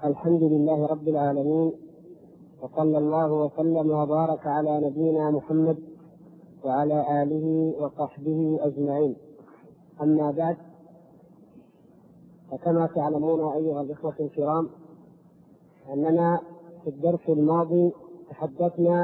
الحمد لله رب العالمين، وصلى الله وسلم وبارك على نبينا محمد وعلى آله وصحبه أجمعين. أما بعد، فكما تعلمون أيها الإخوة الكرام أننا في الدرس الماضي تحدثنا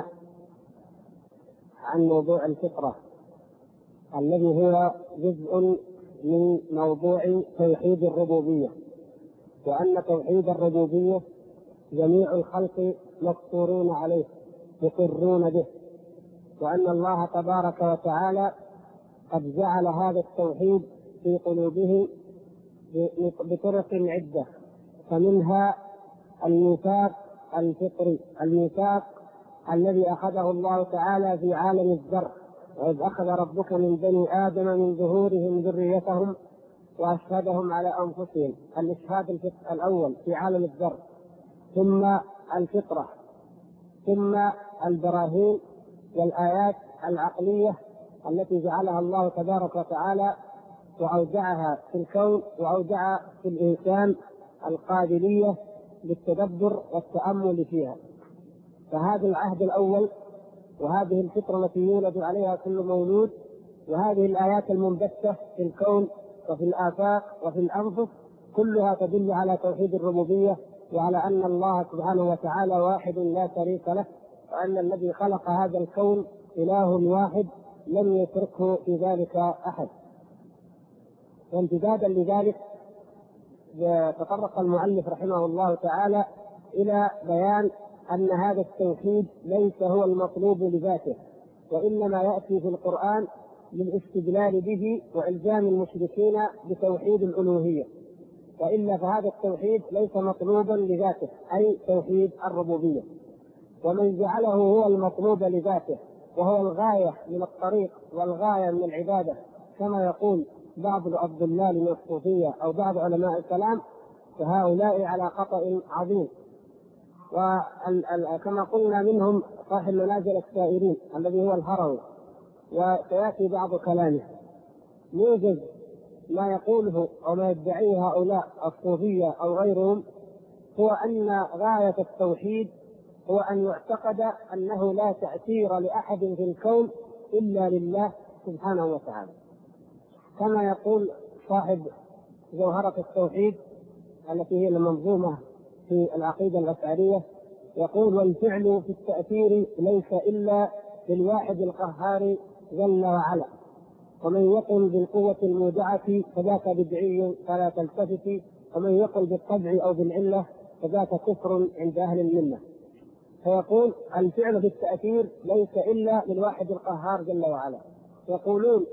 عن موضوع الفطرة الذي هو جزء من موضوع توحيد الربوبية، وأن توحيد الربوبية جميع الخلق مفطورون عليه مقرون به، وأن الله تبارك وتعالى قد جعل هذا التوحيد في قلوبهم بطرق عدة، فمنها الميثاق الفطري، الميثاق الذي أخذه الله تعالى في عالم الذر، وإذ أخذ ربك من بني آدم من ظهورهم ذريتهم وأشهدهم على أنفسهم، الإشهاد الأول في عالم الذر، ثم الفطرة، ثم البراهين والآيات العقلية التي جعلها الله تبارك وتعالى وأودعها في الكون، وأودع في الإنسان القابلية للتدبر والتأمل فيها. فهذا العهد الأول، وهذه الفطرة التي يولد عليها كل مولود، وهذه الآيات المنبثة في الكون وفي الآفاق وفي الأنفس، كلها تدل على توحيد الربوبية، وعلى أن الله سبحانه وتعالى واحد لا شريك له، وأن الذي خلق هذا الكون إله واحد لم يتركه في ذلك أحد. وامتدادا لذلك تطرق المؤلف رحمه الله تعالى إلى بيان أن هذا التوحيد ليس هو المطلوب لذاته، وإنما يأتي في القرآن للاستدلال به وإلزام المشركين بتوحيد الألوهية، وإلا فهذا التوحيد ليس مطلوبا لذاته، أي توحيد الربوبية. ومن جعله هو المطلوب لذاته وهو الغاية من الطريق والغاية من العبادة، كما يقول بعض الضلال من الصوفية أو بعض علماء الكلام، فهؤلاء على خطأ عظيم. وكما قلنا منهم صاحب منازل السائرين الذي هو الهروي، وسيأتي بعض كلامه. يوجد ما يقوله أو ما يدعيه هؤلاء الصوفية أو غيرهم، هو أن غاية التوحيد هو أن يعتقد أنه لا تأثير لأحد في الكون إلا لله سبحانه وتعالى، كما يقول صاحب جوهرة التوحيد التي هي المنظومة في العقيدة الأشعرية، يقول: والفعل في التأثير ليس إلا للواحد القهار جل وعلا، ومن يقل بالقوة المودعة فذاك بدعي فلا تلتفت، ومن يقل بالطبع أو بالعلة فذاك كفر عند أهل الملة. فيقول الفعل في التأثير ليس إلا للواحد القهار جل وعلا. يقولون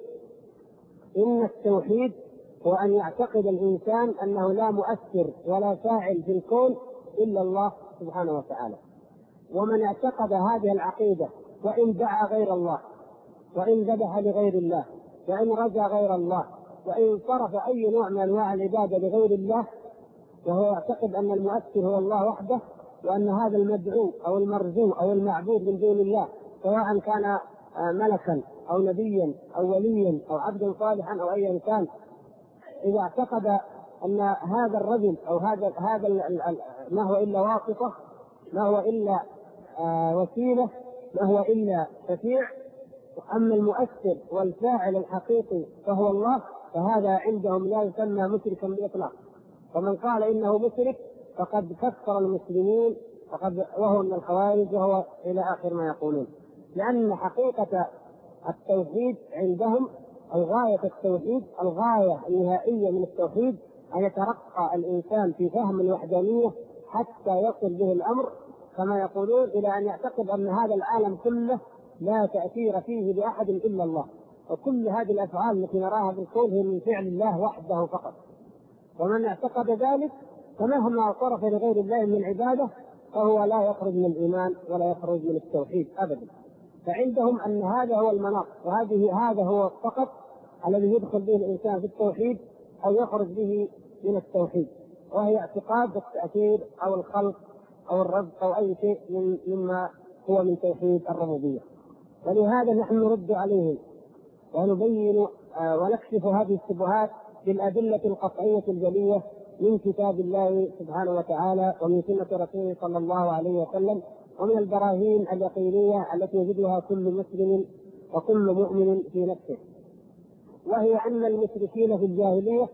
إن التوحيد هو أن يعتقد الإنسان أنه لا مؤثر ولا فاعل في الكون إلا الله سبحانه وتعالى. ومن اعتقد هذه العقيدة وإن دعا غير الله، وإن ذبح لغير الله، وإن رجى غير الله، وإن صرف أي نوع من أنواع العبادة لغير الله، وهو يعتقد أن المؤثر هو الله وحده، وأن هذا المدعو أو المرجو أو المعبود من دون الله سواء كان ملكا أو نبيا أو وليا أو عبدا صالحا أو أيا كان، إذا اعتقد أن هذا الرجل أو هذا ما هو إلا واسطة، ما هو إلا وسيلة، ما هو إلا شفيع، أما المؤثر والفاعل الحقيقي فهو الله، فهذا عندهم لا يسمى مشركا بإطلاق. ومن قال إنه مشرك فقد كفر المسلمين وهو من الخوارج، وهو إلى آخر ما يقولون. لأن حقيقة التوحيد عندهم، أو غاية التوحيد، الغاية النهائية من التوحيد أن يترقى الإنسان في فهم الوحدانية حتى يصل به الأمر كما يقولون إلى أن يعتقد أن هذا العالم كله لا تأثير فيه لأحد إلا الله، وكل هذه الأفعال التي نراها في الكون هي من فعل الله وحده فقط. ومن اعتقد ذلك فمهما صرف لغير الله من عبادة فهو لا يخرج من الإيمان ولا يخرج من التوحيد أبدا. فعندهم أن هذا هو المناط، هذا هو فقط الذي يدخل به الإنسان في التوحيد أو يخرج به من التوحيد، وهي اعتقاد التأثير أو الخلق أو الرزق أو أي شيء مما هو من توحيد الربوبية. ولهذا نحن نرد عليهم ونبين ونكشف هذه الشبهات بالأدلة القطعية الجلية من كتاب الله سبحانه وتعالى ومن سنة رسوله صلى الله عليه وسلم، ومن البراهين اليقينية التي يجدها كل مسلم وكل مؤمن في نفسه. وهي أن المشركين في الجاهلية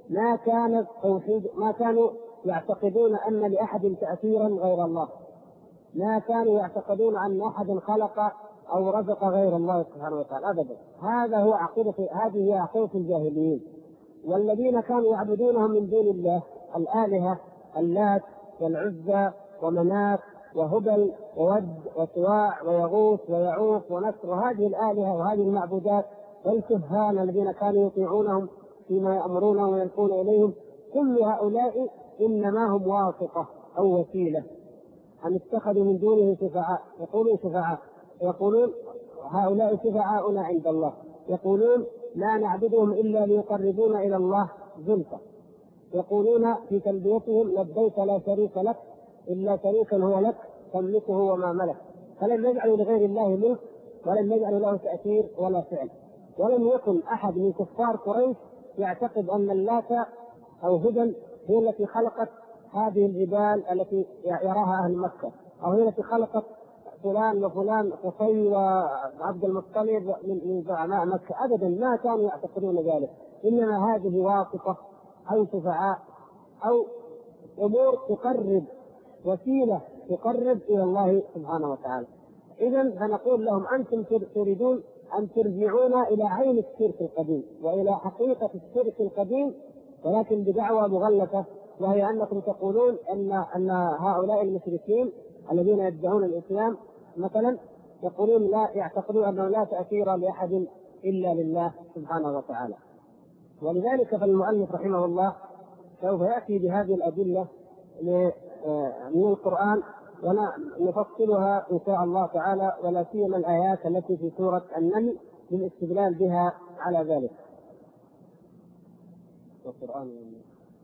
ما كانوا يعتقدون أن لأحد تأثيرا غير الله، ما كانوا يعتقدون أن أحد خلق أو رزق غير الله سبحانه وتعالى أبدا. هذه هي عقيدة الجاهليين. والذين كانوا يعبدونهم من دون الله الآلهة اللات والعزى ومناة وهبل وود وسواع ويغوث ويعوق ونسر، وهذه الآلهة وهذه المعبودات والكهان الذين كانوا يطيعونهم فيما يأمرونهم ويلقون إليهم، كل هؤلاء إنما هم واسطة أو وسيلة. أن اتخذوا من دونه شفعاء، يقولون هؤلاء شفعاؤنا عند الله، يقولون لا نعبدهم إلا ليقربونا إلى الله زلفى، يقولون في تلبيتهم لبيك لا شريك لك إلا شريكا هو لك تملكه وما ملك، فلم يجعلوا لغير الله ملك ولم يجعلوا له تأثير ولا فعل. ولم يكن أحد من كفار قريش يعتقد أن اللات أو هبل هي التي خلقت هذه الجبال التي يراها أهل مكة، أو هي التي خلقت فلان وفلان قصي وعبد المطلب من زعماء مكة، أبدا ما كانوا يعتقدون ذلك. إنما هذه واسطة أو شفعاء أو أمور تقرب، وسيلة تقرب إلى الله سبحانه وتعالى. إذن فنقول لهم أنتم تريدون أن ترجعونا إلى عين الشرك القديم وإلى حقيقة الشرك القديم، ولكن بدعوى مغلقة، وهي أنكم تقولون أن هؤلاء المشركين الذين يدعون الإسلام مثلا يقولون لا، يعتقدون أنه لا تأثير لأحد إلا لله سبحانه وتعالى. ولذلك فالمؤلف رحمه الله سوف يأتي بهذه الأدلة من القرآن ونفصلها إن شاء الله تعالى، ولا سيما الآيات التي في سورة النمل للاستدلال بها على ذلك. القرآن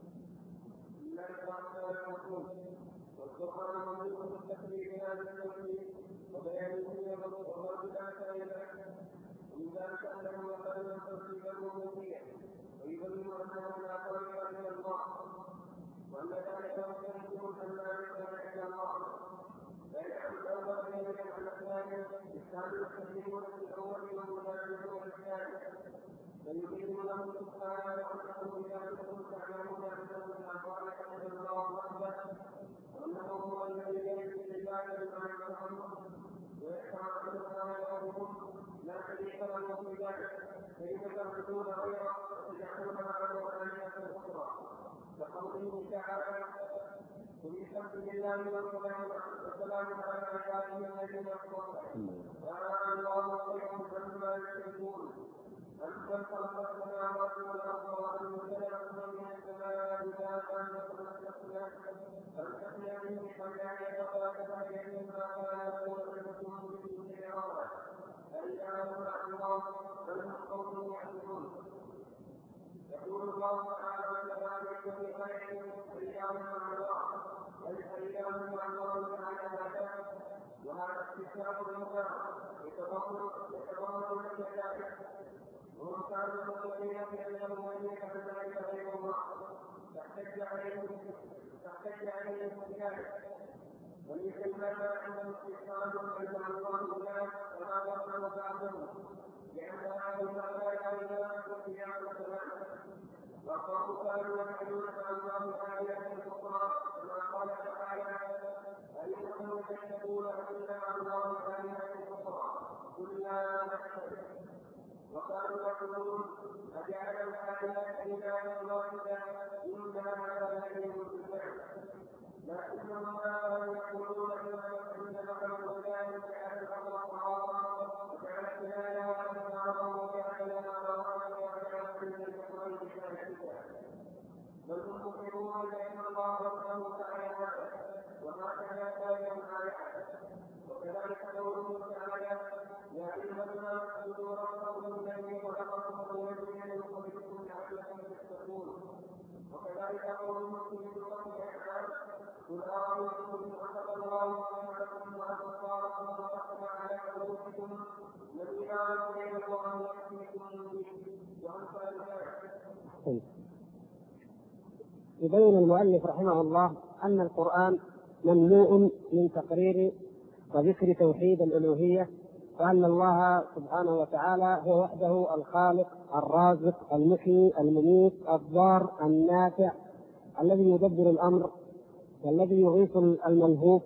وأن ذلك يمكنكم أن لا يكون إلا الله، لا يعلم الأول بين الأحكام كانوا يستخدمون في الأول والمنافقون الثاني، فيريد لهم سبحانه وأنهم إذا كنتم تعلمون أنه الأقوال حمد الله وحده، وأنه هو الذي يجزي العباد بما يفعلون ويحفظ عنهم لا شريك له في ذلك، فإن تعبدون غيره وتجعلون معه آلهة أخرى. وقوله تعالى قل الحمد لله والسلام على عباده الذين اصطفى وآل الله خير عما يشركون. أمن خلق السماوات والأرض وأنزل لكم من السماء ماء فامسكنا به حتى يتفاكر بينهما ولا يكون بينكم به شرارا فإله مع الله بل هم قوم يعلمون. يقول الله تعالى كذلك في خير فإله مع الله فإله مع الله تعالى هذا، وهذا استثناء المكان يتضمن كذلك، وهم كانوا مؤمنين بأنهم وليك كذلك غير الله فاحتج عليهم بذلك، وليس لنا عندهم استثناء إلا الله هناك وهذا هو بعضهم، لأن هذا المعنى لا يستطيع الكلام. وقالوا كانوا يعبدون مع الله آلهة أخرى كما قال تعالى أئنكم تشهدون أن مع الله آلهة أخرى قل لا نحتسب. وقالوا يقولون أجعل الآلهة إلها واحدا إن هذا لشيء بالفعل، لكنهم يقولون إنما الإنسان جعل الأرض قرارا وجعل خلالها أنهارا وجعل لها رواسي وجعل كل شيء شاهدا، بل هم مؤمنون بأن الله سبحانه وتعالى وما كان ذلك آية. وكذلك قوله تعالى يا أيها الناس اعبدوا ربكم الذي خلقكم والذين من قبلكم لعلكم تتقون. وكذلك قوله في سورة الأحزاب قل أرأيتم إن أخذ الله سمعكم وأبصاركم وختم على قلوبكم من إله غير الله يأتيكم به وأمثال ذلك. يبين المؤلف رحمه الله أن القرآن مملوء من تقرير وذكر توحيد الألوهية، وأن الله سبحانه وتعالى هو وحده الخالق الرازق المحيي المميت الضار النافع، الذي يدبر الأمر والذي يغيث الملهوف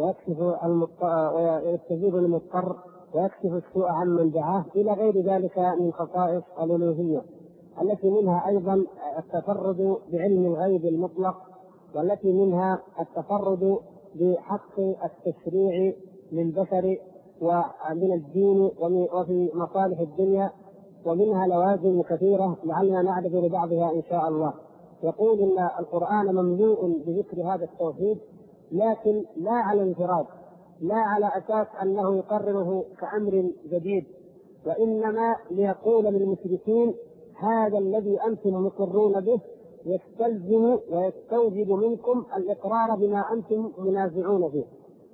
ويستجيب المضطر ويكشف السوء عمن دعاه، إلى غير ذلك من خصائص الألوهية، التي منها أيضا التفرد بعلم الغيب المطلق، والتي منها التفرد بحق التشريع للبشر ومن الدين وفي مصالح الدنيا، ومنها لوازم كثيرة لعلنا نعرف لبعضها إن شاء الله. يقول إن القرآن مملوء بذكر هذا التوحيد، لكن لا على انفراد، لا على أساس أنه يقرره كأمر جديد، وإنما ليقول للمشركين هذا الذي أنتم مقرون به يستلزم ويستوجب منكم الإقرار بما أنتم منازعون فيه.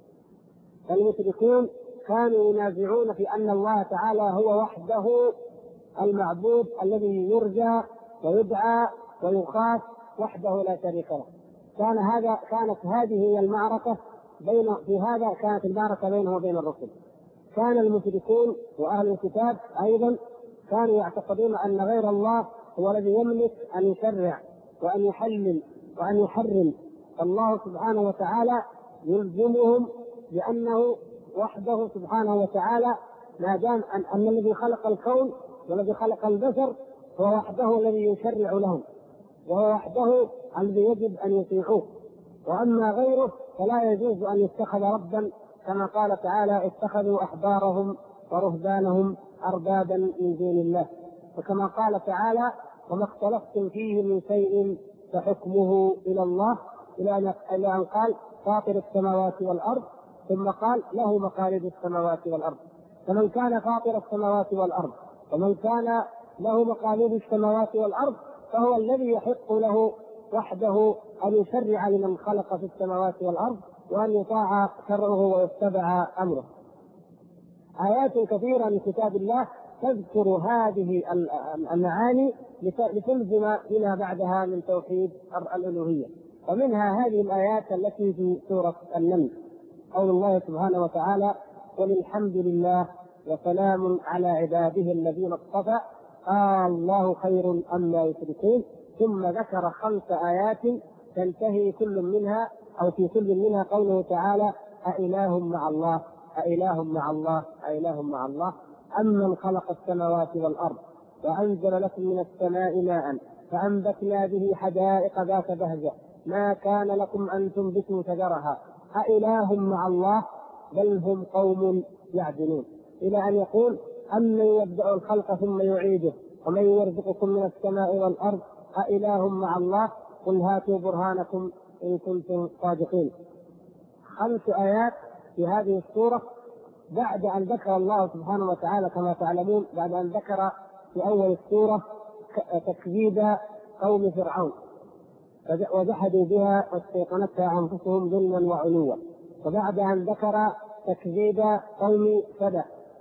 المشركون كانوا ينازعون في أن الله تعالى هو وحده المعبود الذي يرجى ويدعى ويخاف وحده لا شريك له. كانت هذه هي المعركة كانت المعركة بينه وبين الرسل. كان المشركون وأهل الكتاب أيضا كانوا يعتقدون أن غير الله هو الذي يملك أن يشرع وأن يحلل وأن يحرم. الله سبحانه وتعالى يلزمهم بأنه وحده سبحانه وتعالى، ما دام أن الذي خلق الكون والذي خلق البشر هو وحده الذي يشرع لهم، وهو وحده الذي يجب أن يطيعوه، وأما غيره فلا يجوز أن يتخذ ربا، كما قال تعالى اتخذوا أحبارهم ورهبانهم أربابا من دون الله، وكما قال تعالى وما اختلفتم فيه من شيء فحكمه إلى الله، إلى أن قال فاطر السماوات والأرض، ثم قال له مقاليد السماوات والأرض. فمن كان فاطر السماوات والأرض ومن كان له مقاليد السماوات والأرض فهو الذي يحق له وحده أن يشرع لمن خلق في السماوات والأرض وأن يطاع شرعه ويتبع أمره. آيات كثيرة من كتاب الله تذكر هذه المعاني لتلزم بما بعدها من توحيد الألوهية، ومنها هذه الآيات التي في سورة النمل، قول الله سبحانه وتعالى قل الحمد لله وسلام على عباده الذين اصطفى الله خير أما يشركون، ثم ذكر 5 آيات تنتهي كل منها أو في كل منها قوله تعالى أإله مع الله أإله مع الله أإله مع الله أمن خلق السماوات والأرض وأنزل لكم من السماء ماء فأنبتنا به حدائق ذات بهجة ما كان لكم أن تنبتوا شجرها أإله مع الله بل هم قوم يعدلون، إلى أن يقول أمن يبدأ الخلق ثم يعيده ومن يرزقكم من السماء والأرض أإله مع الله قل هاتوا برهانكم إن كنتم صادقين. 5 آيات في هذه السورة بعد أن ذكر الله سبحانه وتعالى كما تعلمون، بعد أن ذكر في أول السورة تكذيب قوم فرعون وجحدوا بها واستيقنتها أنفسهم ظلما وعلوا، وبعد أن ذكر تكذيب قوم سبأ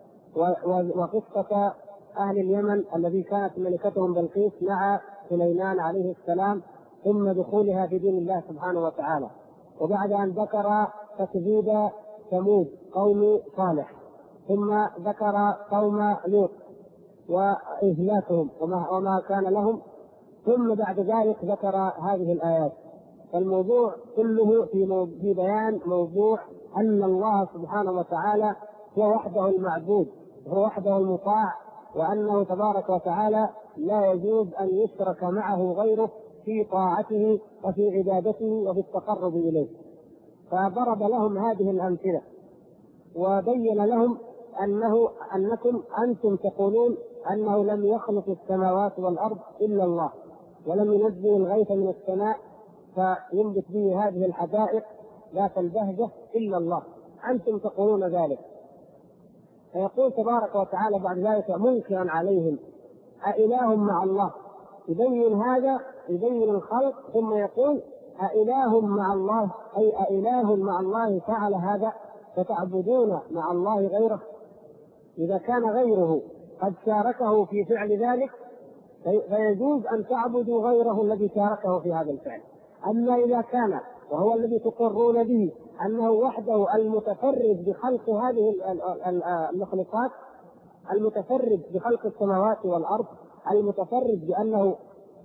وقصة أهل اليمن الذي كانت ملكتهم بلقيس مع سليمان عليه السلام ثم دخولها في دين الله سبحانه وتعالى، وبعد أن ذكر تكذيب ثمود قوم صالح، ثم ذكر قوم لوط وإهلاكهم وما كان لهم، ثم بعد ذلك ذكر هذه الآيات. فالموضوع كله في بيان موضوع أن الله سبحانه وتعالى هو وحده المعبود، هو وحده المطاع، وأنه تبارك وتعالى لا يجوز أن يشرك معه غيره في طاعته وفي عبادته وفي التقرب إليه. فضرب لهم هذه الأمثلة وبين لهم أنكم أنتم تقولون أنه لم يخلق السماوات والأرض إلا الله، ولم ينزل الغيث من السماء فينبت به هذه الحدائق ذات البهجة إلا الله، أنتم تقولون ذلك. فيقول تبارك وتعالى بعد ذلك منكرا عليهم أإله مع الله، يبين هذا، يبين الخلق، ثم يقول أإله مع الله، أي أإله مع الله فعل هذا فتعبدون مع الله غيره. إذا كان غيره قد شاركه في فعل ذلك فيجوز أن تعبدوا غيره الذي شاركه في هذا الفعل. أما إذا كان وهو الذي تقرون به أنه وحده المتفرد بخلق هذه المخلوقات، المتفرد بخلق السماوات والأرض، المتفرد بأنه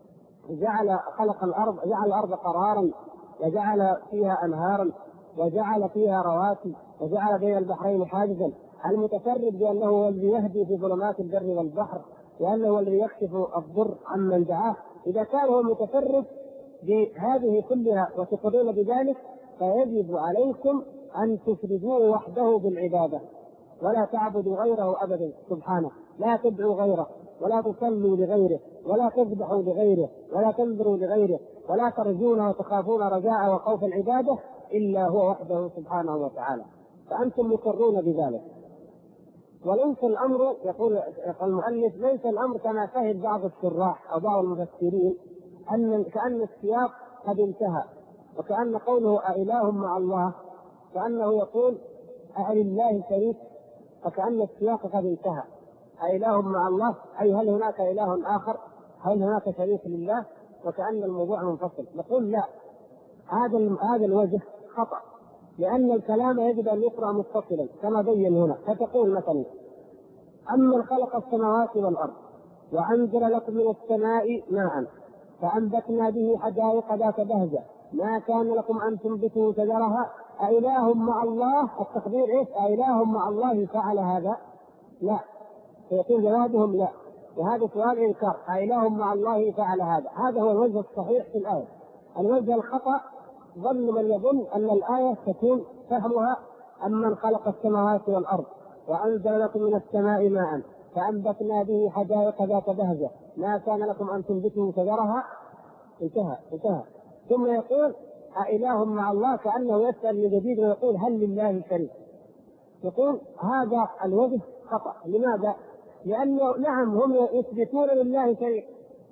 خلق الأرض، جعل الأرض قرارا وجعل فيها أنهارا وجعل فيها رواسي وجعل بين البحرين حاجزا، المتفرد بأنه هو الذي يهدي في ظلمات البر والبحر، وأنه هو الذي يكشف الضر عمن دعاه، إذا كان هو متفرد بهذه كلها وتقرون بذلك فيجب عليكم أن تفردوه وحده بالعبادة ولا تعبدوا غيره أبدا سبحانه، لا تدعوا غيره ولا تصلوا لغيره ولا تذبحوا لغيره ولا تنذروا لغيره ولا ترجون وتخافون رجاء وخوف العبادة إلا هو وحده سبحانه وتعالى، فأنتم مقرون بذلك. وليس الأمر، يقول المؤلف، ليس الأمر كما فهم بعض الشراح أو بعض المفسرين كأن السياق قد انتهى، وكأن قوله أإله مع الله كأنه يقول ألله شريك، فكأن السياق قد انتهى. أإله مع الله أي هل هناك إله آخر؟ هل هناك شريك لله؟ وكأن الموضوع منفصل. نقول لا، هذا الوجه خطأ، لأن الكلام يجب أن يقرأ متصلا كما بين هنا. فتقول مثلا: أمن خلق السماوات والأرض وأنزل لكم من السماء ماء فأنبتنا به حدائق ذات بهجة ما كان لكم أن تنبتوا شجرها أإله مع الله. التقدير إيش؟ أإله مع الله فعل هذا؟ لا. فيكون جوابهم لا، وهذا سؤال إنكار. أإله مع الله فعل هذا؟ هذا هو الوجه الصحيح في الآية. الوجه الخطأ ظن من يظن أن الآية تكون فهمها أمن خلق السماوات والأرض وأنزل لكم من السماء ماء فأنبتنا به حدائق ذات بهجة ما كان لكم أن تنبتوا شجرها. انتهى. ثم يقول أإله مع الله، كأنه يسأل من جديد ويقول هل لله شريك؟ يقول هذا الوجه خطأ. لماذا؟ لأنه نعم هم يثبتون لله شريك،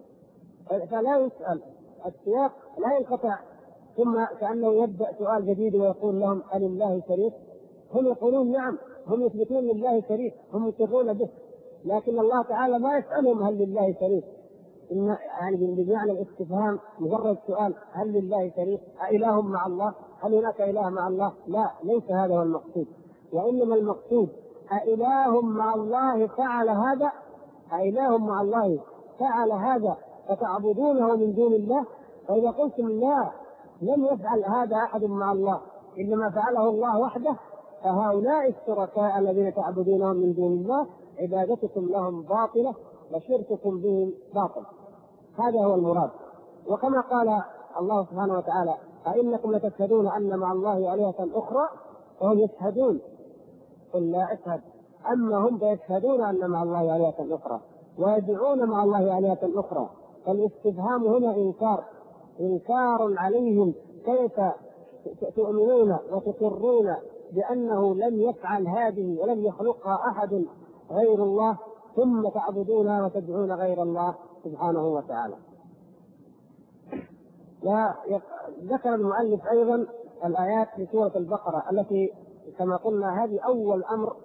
فلا يسأل، السياق لا ينقطع، ثم كأنه يبدأ سؤال جديد ويقول لهم هل لله شريك؟ هم يقولون نعم، هم يثبتون لله شريك، هم يقرون به، لكن الله تعالى ما يسألهم هل لله شريك. يعني بمعنى الاستفهام مجرد سؤال هل لله شريك؟ أإله مع الله؟ هل هناك إله مع الله؟ لا، ليس هذا هو المقصود، وإنما المقصود أإله مع الله فعل هذا؟ أإله مع الله فعل هذا فتعبدونه من دون الله؟ فإذا قلتم لا، لم يفعل هذا أحد مع الله، إنما فعله الله وحده، فهؤلاء الشركاء الذين تعبدونهم من دون الله عبادتكم لهم باطلة وشرككم بهم باطل. هذا هو المراد. وكما قال الله سبحانه وتعالى: أئنكم لتشهدون أن مع الله آلهة أخرى وهم يشهدون. قل لا أشهد، أما هم فيشهدون أن مع الله آلهة أخرى ويدعون مع الله آلهة أخرى. فالاستفهام هنا إنكار عليهم، كيف تؤمنون وتقرون بأنه لم يفعل هذه ولم يخلقها أحد غير الله ثم تعبدونها وتدعون غير الله سبحانه وتعالى. وذكر المؤلف أيضا الآيات في سورة البقرة التي كما قلنا هذه أول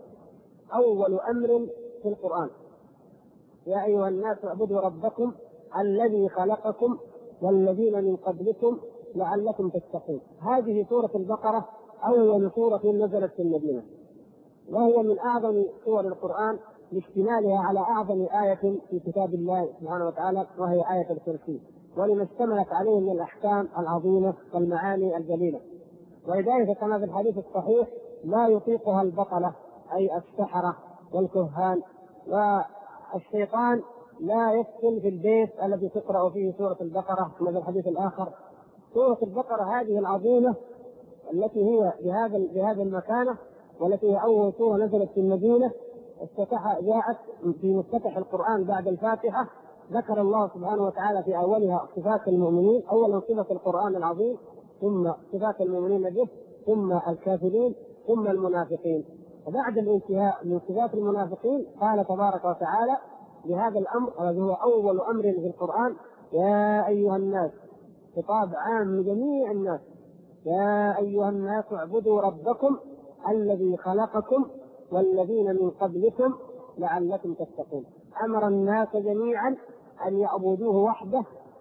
أمر في القرآن: يا أيها الناس اعبدوا ربكم الذي خلقكم والذين من قبلكم لعلكم تتقون. هذه سورة البقرة أول سورة نزلت في المدينة، وهي من أعظم سور القرآن لاشتمالها على أعظم آية في كتاب الله سبحانه وتعالى، وهي آية الكرسي، ولما اشتملت عليه من الأحكام العظيمة والمعاني الجليلة. ولذلك كما في الحديث الصحيح: لا يطيقها البطلة، أي السحرة والكهان، والشيطان لا يسكن في البيت الذي تقرأ فيه سورة البقرة. كما في الحديث الآخر: سورة البقرة هذه العظيمة التي هي بهذا المكانة، والتي هي أول سورة نزلت في المدينة، جاءت في مفتتح القرآن بعد الفاتحة. ذكر الله سبحانه وتعالى في أولها صفات المؤمنين، أولا صفة القرآن العظيم، ثم صفات المؤمنين به، ثم الكافرين، ثم المنافقين. وبعد الانتهاء من صفات المنافقين قال تبارك وتعالى بهذا الأمر الذي هو أول أمر في القرآن: يا أيها الناس، خطاب عام لجميع الناس: يا أيها الناس اعبدوا ربكم الذي خلقكم والذين من قبلكم لعلكم تتقون. أمر الناس جميعا أن يعبدوه وحده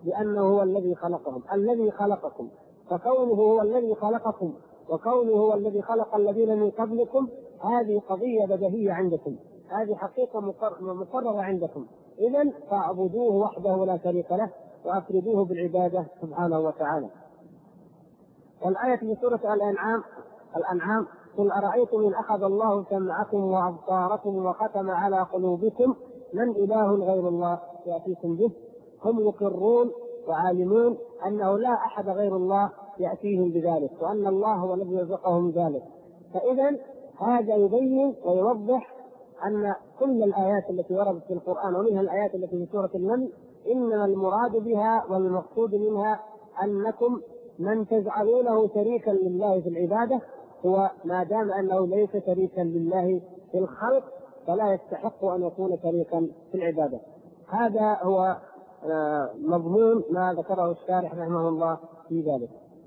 بأنه هو الذي خلقهم، الذي خلقكم، فكونه هو الذي خلقكم وكونه هو الذي خلق الذين من قبلكم هذه قضية بديهية عندكم، هذه حقيقة مقررة عندكم، إذن فاعبدوه وحده لا شريك له وأفردوه بالعبادة سبحانه وتعالى. والآية في سورة الأنعام قل أرأيتم إن أخذ الله سمعكم وأبصاركم وختم على قلوبكم من إله غير الله يأتيكم به. هم يقرون وعالمون أنه لا أحد غير الله يأتيهم بذلك، وأن الله هو الذي يرزقهم ذلك. فإذا هذا يبين ويوضح أن كل الآيات التي وردت في القرآن ومنها الآيات التي في سورة النمل إنما المراد بها والمقصود منها أنكم من تجعلونه شريكا لله في العبادة هو ما دام أنه ليس شريكا لله في الخلق فلا يستحق أن يكون شريكا في العبادة. هذا هو مضمون ما ذكره الشارح رحمه الله في ذلك.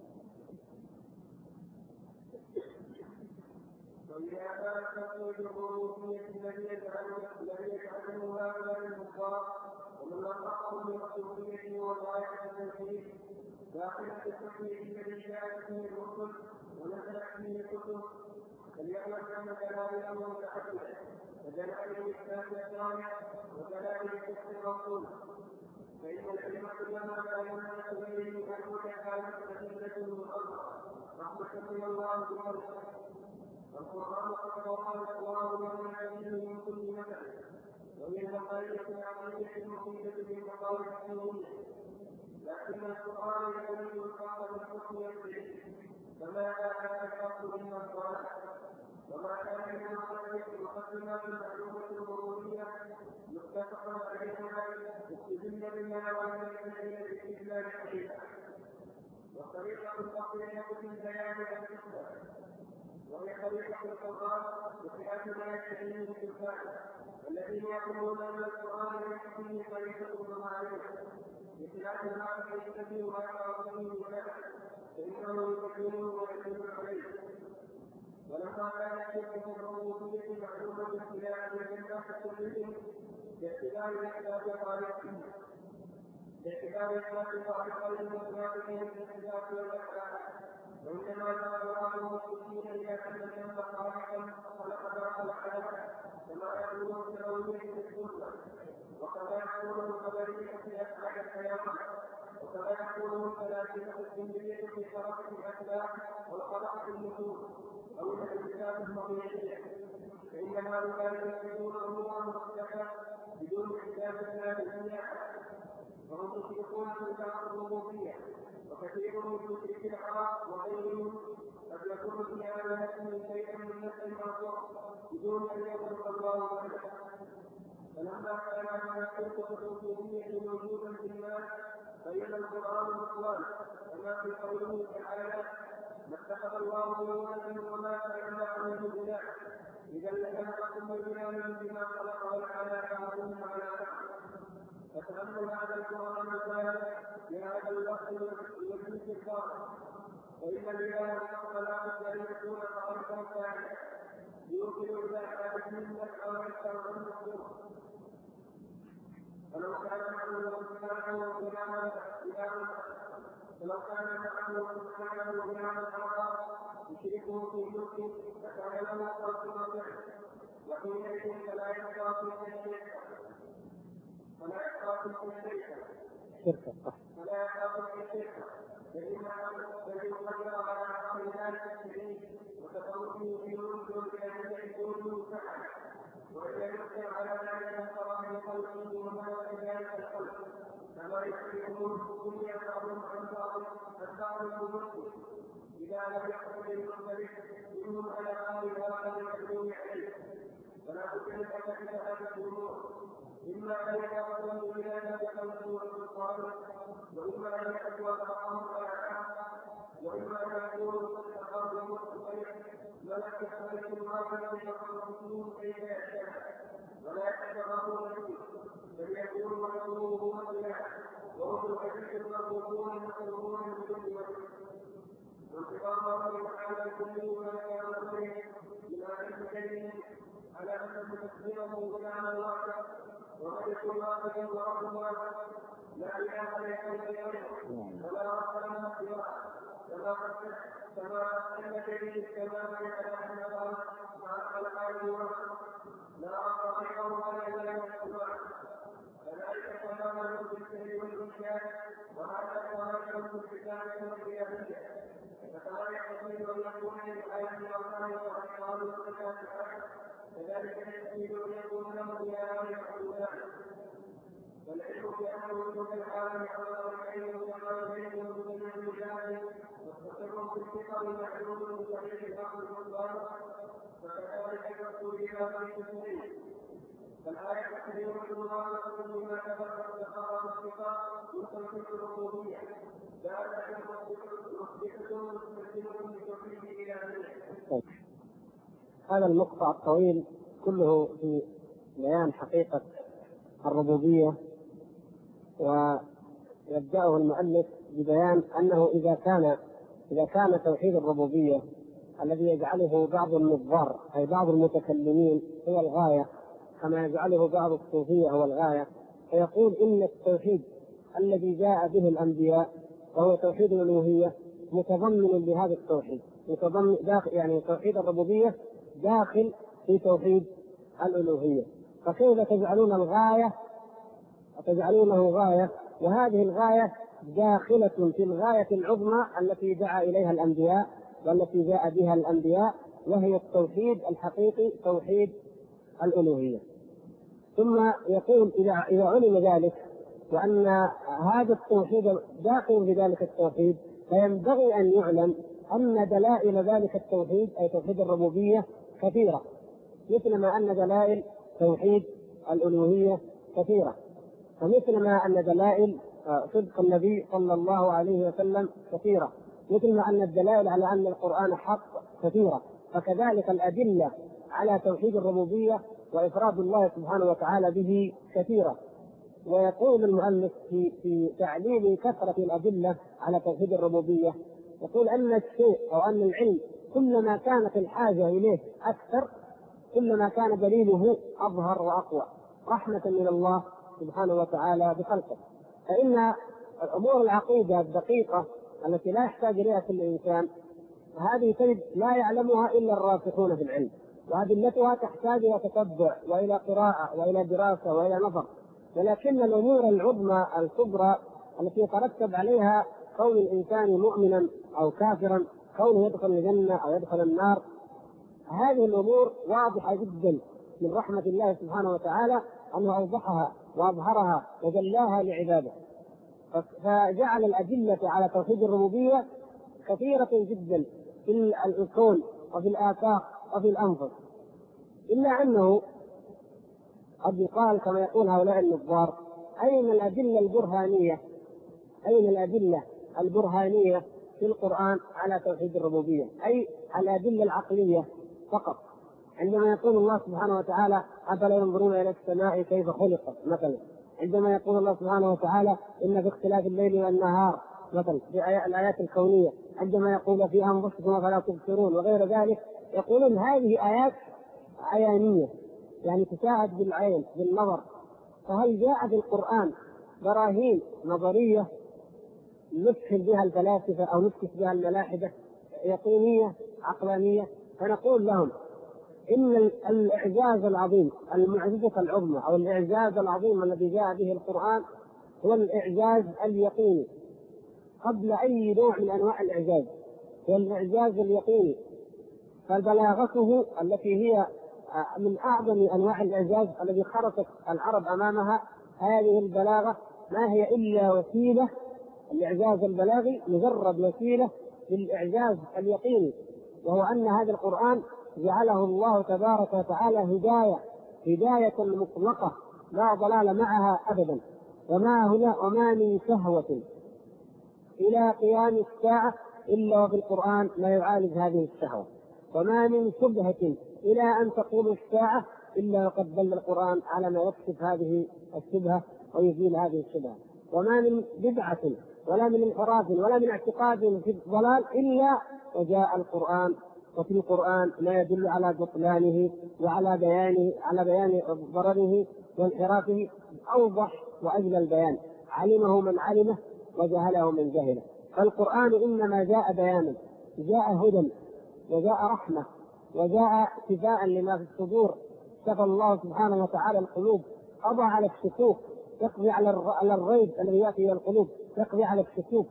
داخلة التوحيد الذي جاءت فيه الرسل ونزلت فيه الكتب فليعلم أن كلام الأمر متحدث ودلائل الإسلام الشرع ودلائل الكفر الرسول، فإن العلم كلما كان الناس إليه أنك كانت أدلة من الأرض رحمة من الله بخلقه. القرآن قد قال الله لمن يعلم من كل مثل ومن مقاييس العقيدة المفيدة بالمقاييس الدينية، لكن القرآن يدل الحق بالحكم والدين فما كان الحق إلا الصلاة، وما كان من مقدمات المعلومة الضرورية متفقا عليها استدل بما والدين بالاستدلال عليها. وطريقة التقوية في البيان والحكمة وهي طريقة القرآن بخلاف ما يستدل بالكفار الذين يقولون أن القرآن ليس فيه طريقة معروفة بخلاف ما يستدل ما يعرفه له فإنه يبينه ويدل عليه. ولما كانت تلك الربوبية معلومة بخلاف الناس كلهم باعتبار إثبات طريقة المتناقضين في الصفات والأفعال، وإنما جعل الله المسلمين إلى أن الجنة خالقا خلق ما خلق كما يقولون التأويل في السنة، وكما يقولون الخبرية في أسماء الحيوان، وكما يقولون الفلاسفة السنية في شرف الأخلاق والخلق في النصوص أو الإنسان الطبيعية، فإن هؤلاء يقولون أمورا مختلفة بدون حساب الناس وهم مشركون في بعض الربوبية، وكثير من مشركي العرب وغيرهم قد يكون في آلهتهم شيئا من نفس أو بدون أن يخلق الله عنه. فلما كان هذا الشرك الربوبية موجودا في الناس بين القرآن والقرآن كما في قوله تعالى ما اتخذ الله من ولد وما كان معه من إله إذا لخلقكم من إله بما خلق والعلى بعضهم على بعض. فتأمل هذا القرآن الثالث لهذا اللفظ يجوز الظاهر، وإن الإله الحق لا بد أن يكون خالقا ثانيا يوصل إلى حادث النفع ويشفع عن الصور. فلو كان معه سبحانه وتعالى يشركه في ملكه فكان له خلق وفعل، وحينئذ فلا يبقى في الشرك الذي قدر على عقل ذلك الشريك وتصرفه في ملك كان يكون فعلا، وإذا يقدر على ذلك فراغ خلقه وما ذلك الخلق كما يشركون الدنيا بعضهم عن بعض الملك إذا لم يقدر المختلف منهم على هذا المعلوم عليه. ولا بد من أن هذه الأمور إما أن يتوصلوا إلى ذلك الرسول القادم، وإما أن يأتوا بعضهم على وإما أن يكونوا قد تقربوا الطريق ولا تختلف المرأة يتصرفون كيف يشاء ولا يتجرؤون فيه، بل يكون مطلوبه هو الله وهم الحديث المرغوبون المطلوبون من كل وجه. وانتظار الله تعالى كله ما كان عليه من آية كريم على أن تسلمه غلام الواقع وملك الواقع ورب الواقع لا اله الا الله ولا ربنا سواه كما ان به السماء يتنحى مع الخلق لا رب غيره ولا اله الا الله فذلك تماما بالسر والانشاء وهذا تماما بالكتاب والقياميه فكما يحتمل ان يكون للحياه والله والاحترام والصفات كذلك يحتمل ان يكون له اله ويعبدان والعلم بأنه وجود العالم حول العلم وما بينه وبين الرجال مستقر في الفطر معلوم بطريق العقل والبصر فكذلك يقول إلى بيت السنين فالآية تخبر بالمعارضة بما تبقى استقرار الصفات وتوحيد الربوبية ذلك مخبرة مستسلمة بتوحيد الإلهية. هذا المقطع الطويل كله في بيان حقيقة الربوبية، ويبدأه المؤلف ببيان أنه إذا كان توحيد الربوبية الذي يجعله بعض النظار أي بعض المتكلمين هو الغاية كما يجعله بعض الصوفية هو الغاية، فيقول إن التوحيد الذي جاء به الأنبياء وهو توحيد الألوهية متضمن لهذا التوحيد، متضمن يعني توحيد الربوبية داخل في توحيد الألوهية، فكيف تجعلونه غاية وهذه الغاية داخلة في الغاية العظمى التي دعا إليها الأنبياء والتي جاء بها الأنبياء، وهي التوحيد الحقيقي توحيد الألوهية. ثم يقول إذا علم ذلك وأن هذا التوحيد داخل في ذلك التوحيد فينبغي أن يعلم أن دلائل ذلك التوحيد أي توحيد الربوبية كثيرة، مثل ما أن دلائل توحيد الألوهية كثيرة، فمثل ما أن دلائل صدق النبي صلى الله عليه وسلم كثيرة، مثل ما أن الدلائل على أن القرآن حق كثيرة، فكذلك الأدلة على توحيد الربوبية وإفراد الله سبحانه وتعالى به كثيرة. ويقول المؤلف في تعليل كثرة الأدلة على توحيد الربوبية يقول أن الشيء أو أن العلم كلما كانت الحاجة إليه أكثر كلما كان دليله أظهر وأقوى رحمة من الله سبحانه وتعالى بخلقه. فإن أمور العقيدة الدقيقة التي لا يحتاج إليها كل إنسان هذه تجد لا يعلمها إلا الراسخون في العلم، وأدلتها تحتاج إلى تتبع وإلى قراءة وإلى دراسة وإلى نظر، ولكن الأمور العظمى الكبرى التي يترتب عليها كون الإنسان مؤمنا أو كافرا، كونه يدخل الجنة أو يدخل النار، هذه الأمور واضحة جدا من رحمة الله سبحانه وتعالى أنه أوضحها وأظهرها وجلاها لعباده، فجعل الأدلة على توحيد الربوبية كثيرة جدا في الكون وفي الآفاق وفي الأنفس، إلا أنه قد يقال كما يقول هؤلاء النظار أين الأدلة البرهانية في القرآن على توحيد الربوبية، أي الأدلة العقلية فقط. عندما يقول الله سبحانه وتعالى أفلا ينظرون إلى السماء كيف خلقت مثلا، عندما يقول الله سبحانه وتعالى إن في اختلاف الليل والنهار مثلا في الآيات الكونية، عندما يقول في أنفسكم فلا تبصرون وغير ذلك، يقولون هذه آيات عيانية يعني تشاهد بالعين بالنظر. فهل جاء في القرآن براهين نظرية نفهم بها الفلاسفة أو نفهم بها الملاحدة يقينية عقلانية؟ فنقول لهم إن الإعجاز العظيم المعجزة العظمى أو الإعجاز العظيم الذي جاء به القرآن هو الإعجاز اليقيني قبل أي نوع من أنواع الإعجاز، هو الإعجاز اليقيني. فبلاغته التي هي من أعظم أنواع الإعجاز الذي خرجت العرب أمامها، هذه البلاغة ما هي إلا وسيلة، الإعجاز البلاغي مجرد وسيلة للإعجاز اليقيني، وهو أن هذا القرآن جعله الله تبارك وتعالى هداية مطلقة لا ضلال معها أبدا، وما من شهوة إلى قيام الساعة إلا وفي القرآن ما يعالج هذه الشهوة، وما من شبهة إلى أن تقوم الساعة إلا وقد دل القرآن على ما يكشف هذه الشبهة ويزيل هذه الشبهة، وما من بدعة ولا من انحراف ولا من اعتقاد في الضلال إلا وجاء القرآن، وفي القرآن ما يدل على بطلانه وعلى بيان ضرره وانحرافه أوضح وأجل البيان، علمه من علمه وجهله من جهله. فالقرآن إنما جاء بيانا، جاء هدى وجاء رحمة وجاء شفاء لما في الصدور، شفى الله سبحانه وتعالى القلوب، قضى على الشكوك، يقضي على الريب الذي يأتي إلى القلوب، يقضي على الشكوك.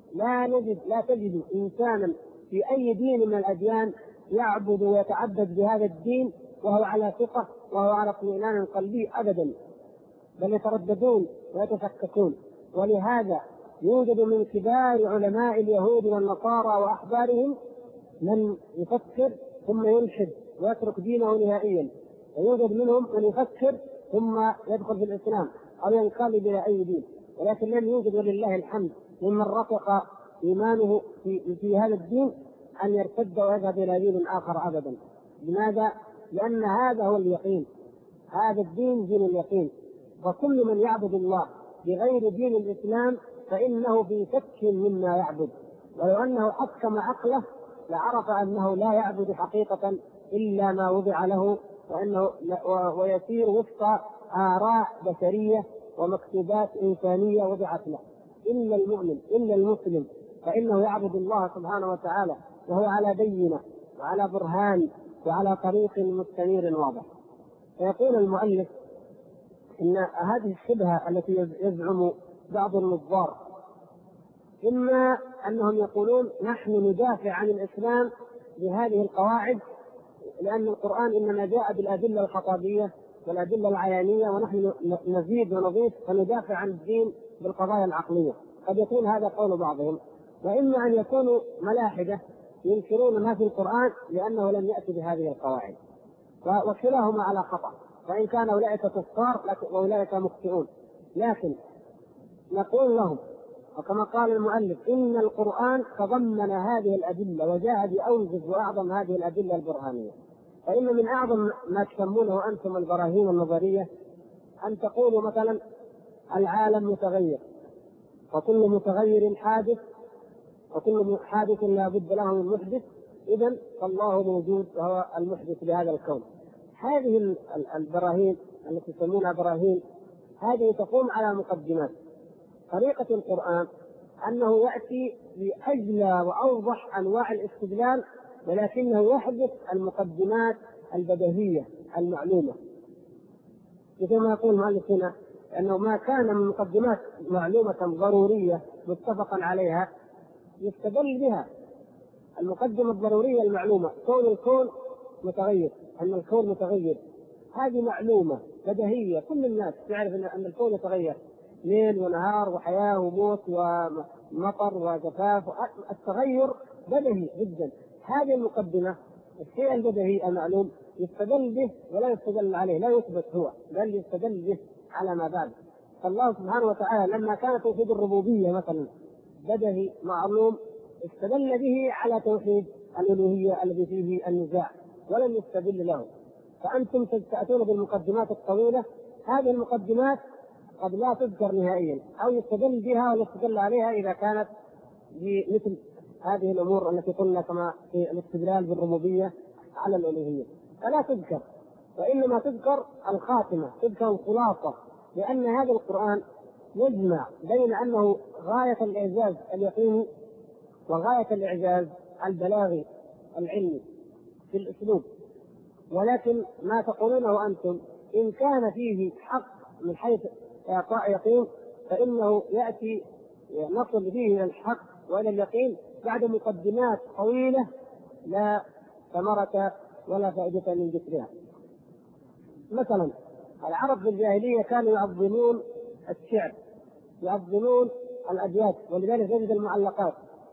لا تجد إنسانا في أي دين من الأديان يعبد ويتعبد بهذا الدين وهو على ثقة وهو على اطمئنان قلبي أبدا، بل يترددون ويتفككون. ولهذا يوجد من كبار علماء اليهود والنصارى وأحبارهم من يفكر ثم يلحد ويترك دينه نهائيا، ويوجد منهم من يفكر ثم يدخل في الإسلام أو ينقلب إلى أي دين. ولكن لم يوجد ولله الحمد ممن رفق إيمانه في هذا الدين أن يرتد ويذهب إلى دين آخر أبدا. لماذا؟ لأن هذا هو اليقين، هذا الدين دين اليقين. وكل من يعبد الله بغير دين الإسلام فإنه في شك مما يعبد، ولو أنه حكم عقله لعرف أنه لا يعبد حقيقة إلا ما وضع له، ويسير وفق آراء بشرية ومكتوبات إنسانية وضعت له. إلا المؤمن إلا المسلم فإنه يعبد الله سبحانه وتعالى وهو على بينة وعلى برهان وعلى طريق مستنير واضح. فيقول المؤلف إن هذه الشبهة التي يزعم بعض النظار إما أنهم يقولون نحن ندافع عن الإسلام بهذه القواعد لأن القرآن إنما جاء بالأدلة الخطابية والأدلة العيانية، ونحن نزيد ونضيف فندافع عن الدين بالقضايا العقلية. قد يكون هذا قول بعضهم. وإما أن يكونوا ملاحدة ينكرون ما في القرآن لأنه لم يأتي بهذه القواعد، وكلاهما على خطأ، وإن كان أولئك كفار وأولئك مخطئون. لكن نقول لهم وكما قال المؤلف إن القرآن تضمن هذه الأدلة وجاء بأوجز وأعظم هذه الأدلة البرهانية. فإن من أعظم ما تسمونه أنتم البراهين النظرية أن تقولوا مثلا العالم متغير وكل متغير حادث وكل حادث لا بد له من محدث، إذن فالله موجود وهو المحدث لهذا الكون. هذه البراهين التي تسمونها براهين هذه تقوم على مقدمات. طريقة القرآن أنه يأتي بأجلى وأوضح أنواع الاستدلال، ولكنه يحدث المقدمات البديهية المعلومة، مثل ما يقول المؤلف هنا أنه ما كان من مقدمات معلومة ضرورية متفقا عليها يستدل بها. المقدمة الضرورية المعلومة كون الكون متغير، أن الكون متغير، هذه معلومة بديهية كل الناس تعرف أن الكون يتغير، ليل ونهار وحياة وموت ومطر وجفاف، التغير بديهي جدا. هذه المقدمة الشيء البديهي المعلوم يستدل به ولا يستدل عليه، لا يثبت هو بل يستدل به على ما بعد. فالله سبحانه وتعالى لما كان توحيد الربوبية مثلا بديهي معلوم استدل به على توحيد الألوهية الذي فيه النزاع ولم يستدل له. فأنتم تأتون بالمقدمات الطويلة، هذه المقدمات قد لا تذكر نهائيا أو يستدل بها ويستدل عليها إذا كانت بمثل هذه الأمور التي قلنا كما في الاستدلال بالربوبية على الألوهية، فلا تذكر، وإنما تذكر الخاتمة، تذكر الخلاصة، لأن هذا القرآن يجمع بين أنه غاية الإعجاز اليقيني وغاية الإعجاز البلاغي العلمي في الأسلوب. ولكن ما تقولونه أنتم إن كان فيه حق من حيث إعطاء يقين فإنه يأتي نصل فيه إلى الحق وإلى اليقين بعد مقدمات طويلة لا ثمرة ولا فائدة من ذكرها. مثلا العرب في الجاهلية كانوا يعظمون الشعر، يعظمون الأبيات، ولذلك نجد المعلقات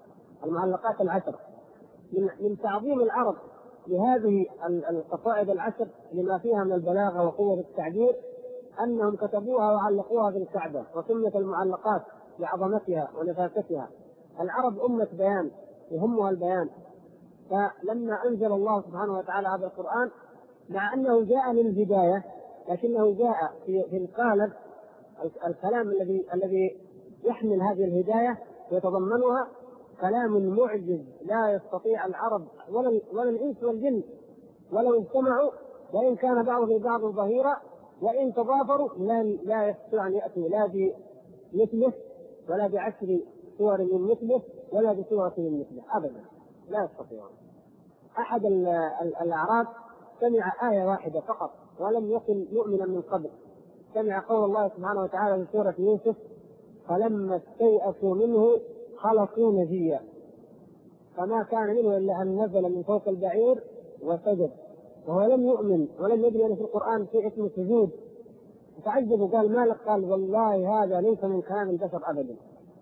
العشر. من تعظيم العرب لهذه القصائد العشر لما فيها من البلاغة وقوة التعبير أنهم كتبوها وعلقوها في الكعبة، وسميت المعلقات لعظمتها ونفاستها. العرب أمة بيان يهمها البيان، فلما أنزل الله سبحانه وتعالى هذا القرآن مع أنه جاء للهداية لكنه جاء في القالب الكلام الذي يحمل هذه الهداية ويتضمنها، كلام معجز لا يستطيع العرب ولا الإنس والجن ولو اجتمعوا، وإن كان بعضهم بعض ظهيرا، وإن تضافروا لا يستطيع أن يأتوا لا مثله ولا ب10 سور من مثله ولا بسورة من مثله أبدا، لا يستطيعون. أحد الأعراب سمع آية واحدة فقط ولم يكن مؤمنا من قبل، سمع قول الله سبحانه وتعالى في سورة يوسف: فلما استيئسوا منه خلصوا نجيا، فما كان منه إلا أن نزل من فوق البعير وسجد، وهو لم يؤمن ولم يدري أن في القرآن في اسم سجود. تعجب وقال: ما لك؟ قال: والله هذا ليس من كلام البشر أبدا.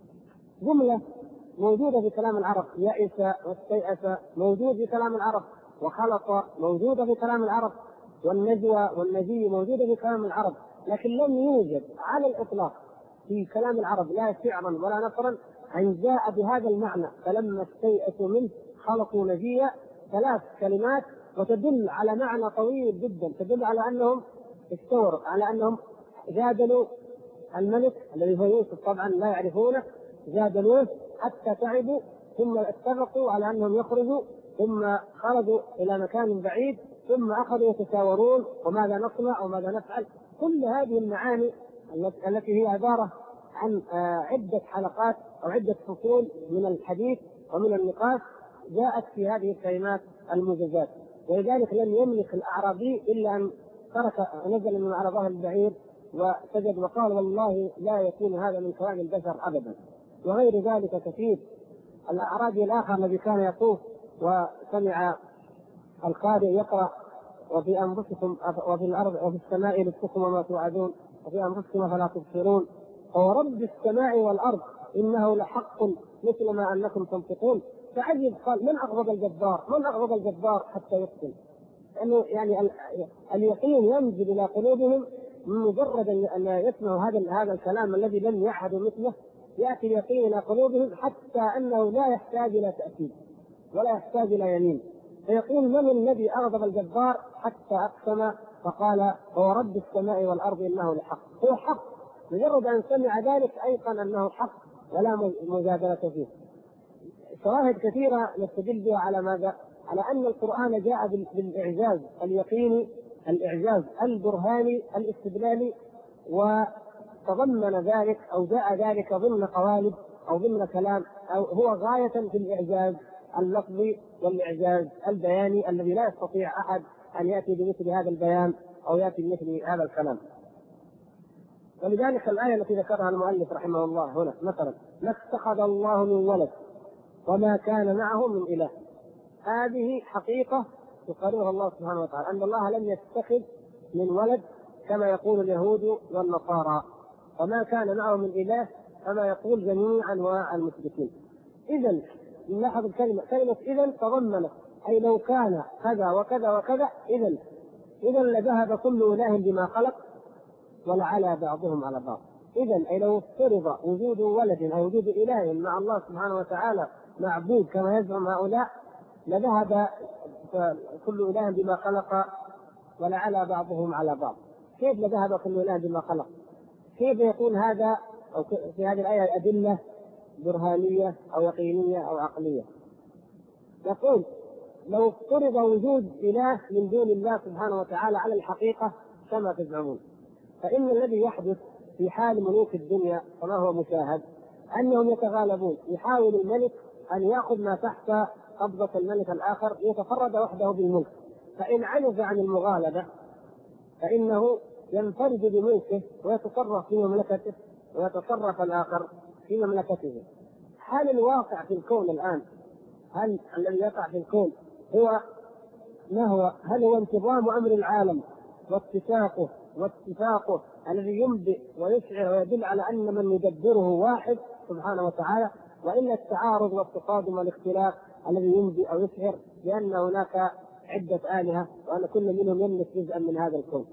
جملة موجودة في كلام العرب، يئس واستيأس موجود في كلام العرب، وخلق موجودة في كلام العرب، والنجوى والنجي موجودة في كلام العرب، لكن لم يوجد على الإطلاق في كلام العرب لا شعرا ولا نثرا أن جاء بهذا المعنى: فلما استيأسوا منه خلقوا نجيا. 3 كلمات وتدل على معنى طويل جدا، تدل على أنهم استوروا، على أنهم جادلوا الملك الذي هو يوسف، طبعا لا يعرفونه، جادلوه حتى تعبوا، ثم اتفقوا على أنهم يخرجوا، ثم خرجوا إلى مكان بعيد، ثم أخذوا يتشاورون وماذا نصنع وماذا نفعل. كل هذه المعاني التي هي عبارة عن عدة حلقات أو عدة فصول من الحديث ومن النقاش جاءت في هذه الكلمات الموجزات. ولذلك لم يملك الأعرابي إلا أن نزل من على ظهر البعير وسجد وقال: والله لا يكون هذا من كلام البشر أبدا. وغير ذلك كثير. الأعرابي الآخر الذي كان يطوف وسمع القارئ يقرأ: وفي أنفسكم وفي الأرض وفي السماء رزقكم وما توعدون وفي أنفسكم فلا تبصرون ورب السماء والأرض إنه لحق مثل ما أنكم تنطقون. فعجب، قال: من أغضب الجبار؟ من أغضب الجبار حتى يقتل؟ لأنه يعني اليقين ينزل إلى قلوبهم مجرد أن يسمعوا هذا الكلام الذي لم يعهدوا مثله، يأتي اليقين إلى قلوبهم حتى أنه لا يحتاج إلى تأكيد ولا يحتاج إلى يمين، فيقول: من الذي أغضب الجبار حتى أقسم فقال: هو رب السماء والأرض إنه لحق. هو حق، مجرد أن سمع ذلك أيقن أنه حق ولا مجادلة فيه. شواهد كثيرة نستدل بها على ماذا؟ على أن القرآن جاء بالإعجاز اليقيني، الإعجاز البرهاني الاستدلالي، وتضمن ذلك أو جاء ذلك ضمن قوالب أو ضمن كلام، أو هو غاية في الإعجاز اللفظي والإعجاز البياني الذي لا يستطيع أحد أن يأتي بمثل هذا البيان أو يأتي بمثل هذا الكلام. ولذلك الآية التي ذكرها المؤلف رحمه الله هنا مثلا: ما اتخذ الله من ولد وما كان معه من إله. هذه حقيقة يقررها الله سبحانه وتعالى، أن الله لم يتخذ من ولد كما يقول اليهود والنصارى، وما كان معه من إله كما يقول جميع أنواع المشركين. إذن نلاحظ كلمة إذن تضمنت، أي لو كان كذا وكذا وكذا إذن لذهب كل إله بما خلق ولعلى بعضهم على بعض. إذن أي لو افترض وجود ولد أو وجود إله مع الله سبحانه وتعالى معبود كما يزعم هؤلاء لذهب كل إله بما خلق ولعلى بعضهم على بعض. كيف لذهب كل إله بما خلق؟ كيف يكون هذا؟ أو في هذه الآية أدلة برهانية أو يقينية أو عقلية. يقول: لو افترض وجود إله من دون الله سبحانه وتعالى على الحقيقة كما تزعمون، فإن الذي يحدث في حال ملوك الدنيا كما هو مشاهد أنهم يتغالبون، يحاول الملك أن يأخذ ما تحت قبضة الملك الآخر ليتفرد وحده بالملك، فإن عجز عن المغالبة فإنه ينفرد بملكه ويتصرف في مملكته ويتصرف الآخر في مملكته. هل الواقع في الكون الآن، هل الذي يقع في الكون هو ما هو؟ هل هو انتظام أمر العالم واتفاقه الذي ينبئ ويشعر ويدل على أن من يدبره واحد سبحانه وتعالى، وإلا التعارض والتصادم والاختلاف الذي ينبئ أو يشعر بأن هناك عدة آلهة وأن كل منهم يملك جزءا من هذا الكون؟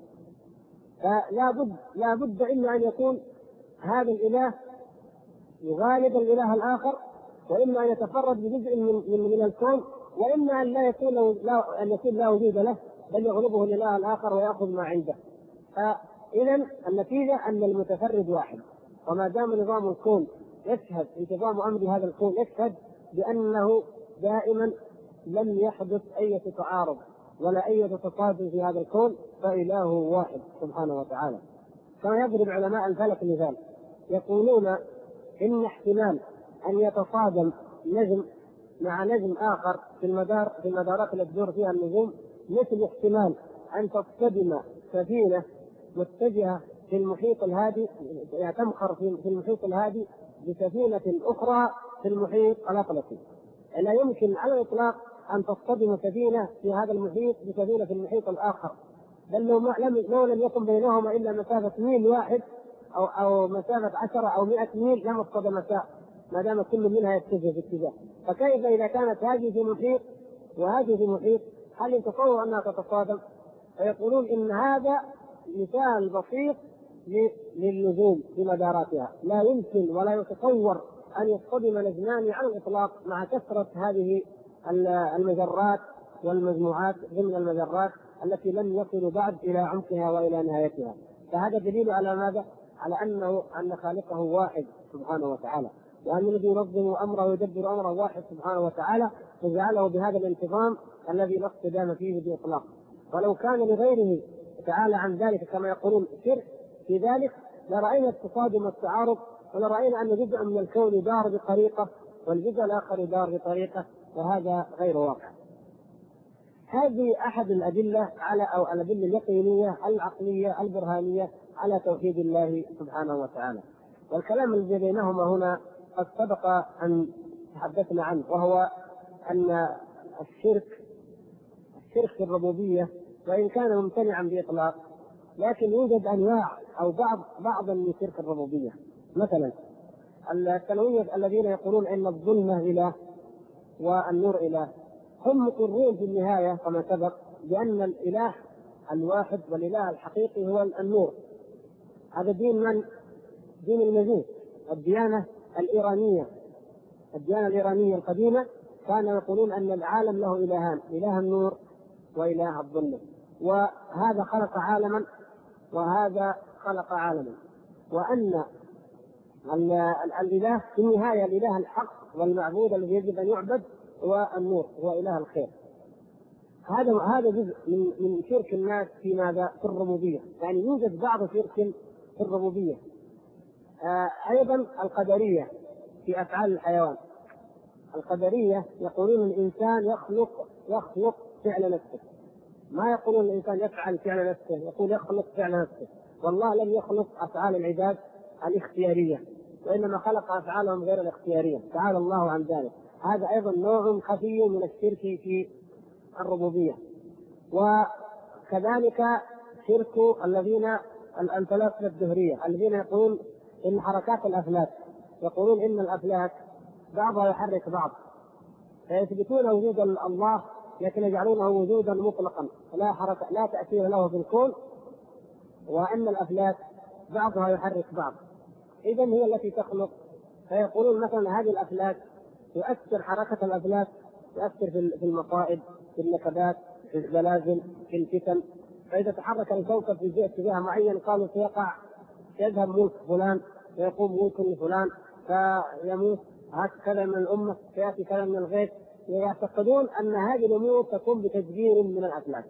فلا بد إما أن يكون هذا الإله يغالب الإله الآخر، وإما أن يتفرد بجزء من الكون، وإما أن يكون لا وجود له بل يغلبه الإله الآخر ويأخذ ما عنده. إذن النتيجة أن المتفرد واحد. وما دام نظام الكون يشهد، انتظام أمر هذا الكون يشهد بأنه دائما لم يحدث أي تعارض ولا أي تصادم في هذا الكون، فإله واحد سبحانه وتعالى. كما يضرب علماء الفلك مثال، يقولون إن احتمال أن يتصادم نجم مع نجم آخر في المدارات التي تدور فيها النجوم، مثل احتمال أن تصطدم سفينة متجهة في المحيط الهادي، يعني تمخر في المحيط الهادي بسفينة أخرى في المحيط الأطلسي. لا يمكن على الإطلاق أن تصطدم سفينة في هذا المحيط بسفينة في المحيط الآخر، بل لو لم يكن بينهما إلا مسافة ميل واحد أو مسافة 10 أو 100 ميل لما اصطدمتا، ما دام كل منها يتجه في اتجاه. فكيف إذا كانت هذه في محيط وهذه في محيط؟ هل يتصور أنها تتصادم؟ فيقولون إن هذا مثال بسيط للنجوم بمداراتها، لا يمكن ولا يتصور أن يصطدم نجمان على الإطلاق مع كثرة هذه المجرات والمجموعات ضمن المجرات التي لم يصلوا بعد إلى عمقها وإلى نهايتها. فهذا دليل على ماذا؟ على أن خالقه واحد سبحانه وتعالى، وأن الذي ينظم أمره ويدبر أمره واحد سبحانه وتعالى، وجعله بهذا الانتظام الذي لا اصطدام فيه بإطلاق. ولو كان لغيره تعالى عن ذلك كما يقولون شرك في ذلك لرأينا التصادم والتعارض، ولرأينا أن جزء من الكون يدار بطريقة والجزء الآخر يدار بطريقة، وهذا غير واقع. هذه أحد الأدلة أو الأدلة اليقينية العقلية البرهانية على توحيد الله سبحانه وتعالى. والكلام الذي بينهما هنا قد سبق أن تحدثنا عنه، وهو أن الشرك في الربوبية وإن كان ممتنعا بإطلاق، لكن يوجد أنواع أو بعض من شرك الربوبية. مثلا التنوية الذين يقولون أن الظلمة إله والنور إله، هم مقرون في النهاية كما سبق بأن الإله الواحد والإله الحقيقي هو النور. هذا دين من؟ دين المجوس، الديانة الإيرانية القديمة كانوا يقولون أن العالم له إلهان، إله النور وإله الظلمة، وهذا خلق عالما وهذا خلق عالما، وأن الإله في النهاية الإله الحق والمعبود الذي يجب أن يعبد هو النور، هو إله الخير. هذا جزء من شرك الناس في ماذا؟ في الربوبية. يعني يوجد بعض شرك في الربوبية. أيضا القدرية في أفعال الحيوان. القدرية يقولون الإنسان يخلق فعل نفسه، ما يقولون الإنسان يفعل فعل نفسه، يقول يخلق فعل نفسه. والله لم يخلق أفعال العباد الاختيارية، وإنما خلق أفعالهم غير الاختيارية، تعالى الله عن ذلك. هذا أيضا نوع خفي من الشرك في الربوبية. وكذلك شرك الذين الفلاسفة الدهرية الذين يقولون إن حركات الأفلاك، يقولون إن الأفلاك بعضها يحرك بعض، فيثبتون وجود الله لكن يجعلونه وجودا مطلقا لا تأثير له في الكون، وأن الأفلاك بعضها يحرك بعض، إذن هي التي تخلق. فيقولون مثلا هذه الأفلاك تؤثر، حركة الأفلاك تؤثر في المصائب، في النكبات، في الزلازل، في الفتن. فإذا تحرك الكوكب في اتجاه معين قالوا سيقع، يذهب ملك فلان ويقوم ملك لفلان فيموت هكذا من الأمة، سيأتي كذا من الغيث. يعتقدون أن هذه الأمور تكون بتدبير من الأفلاك.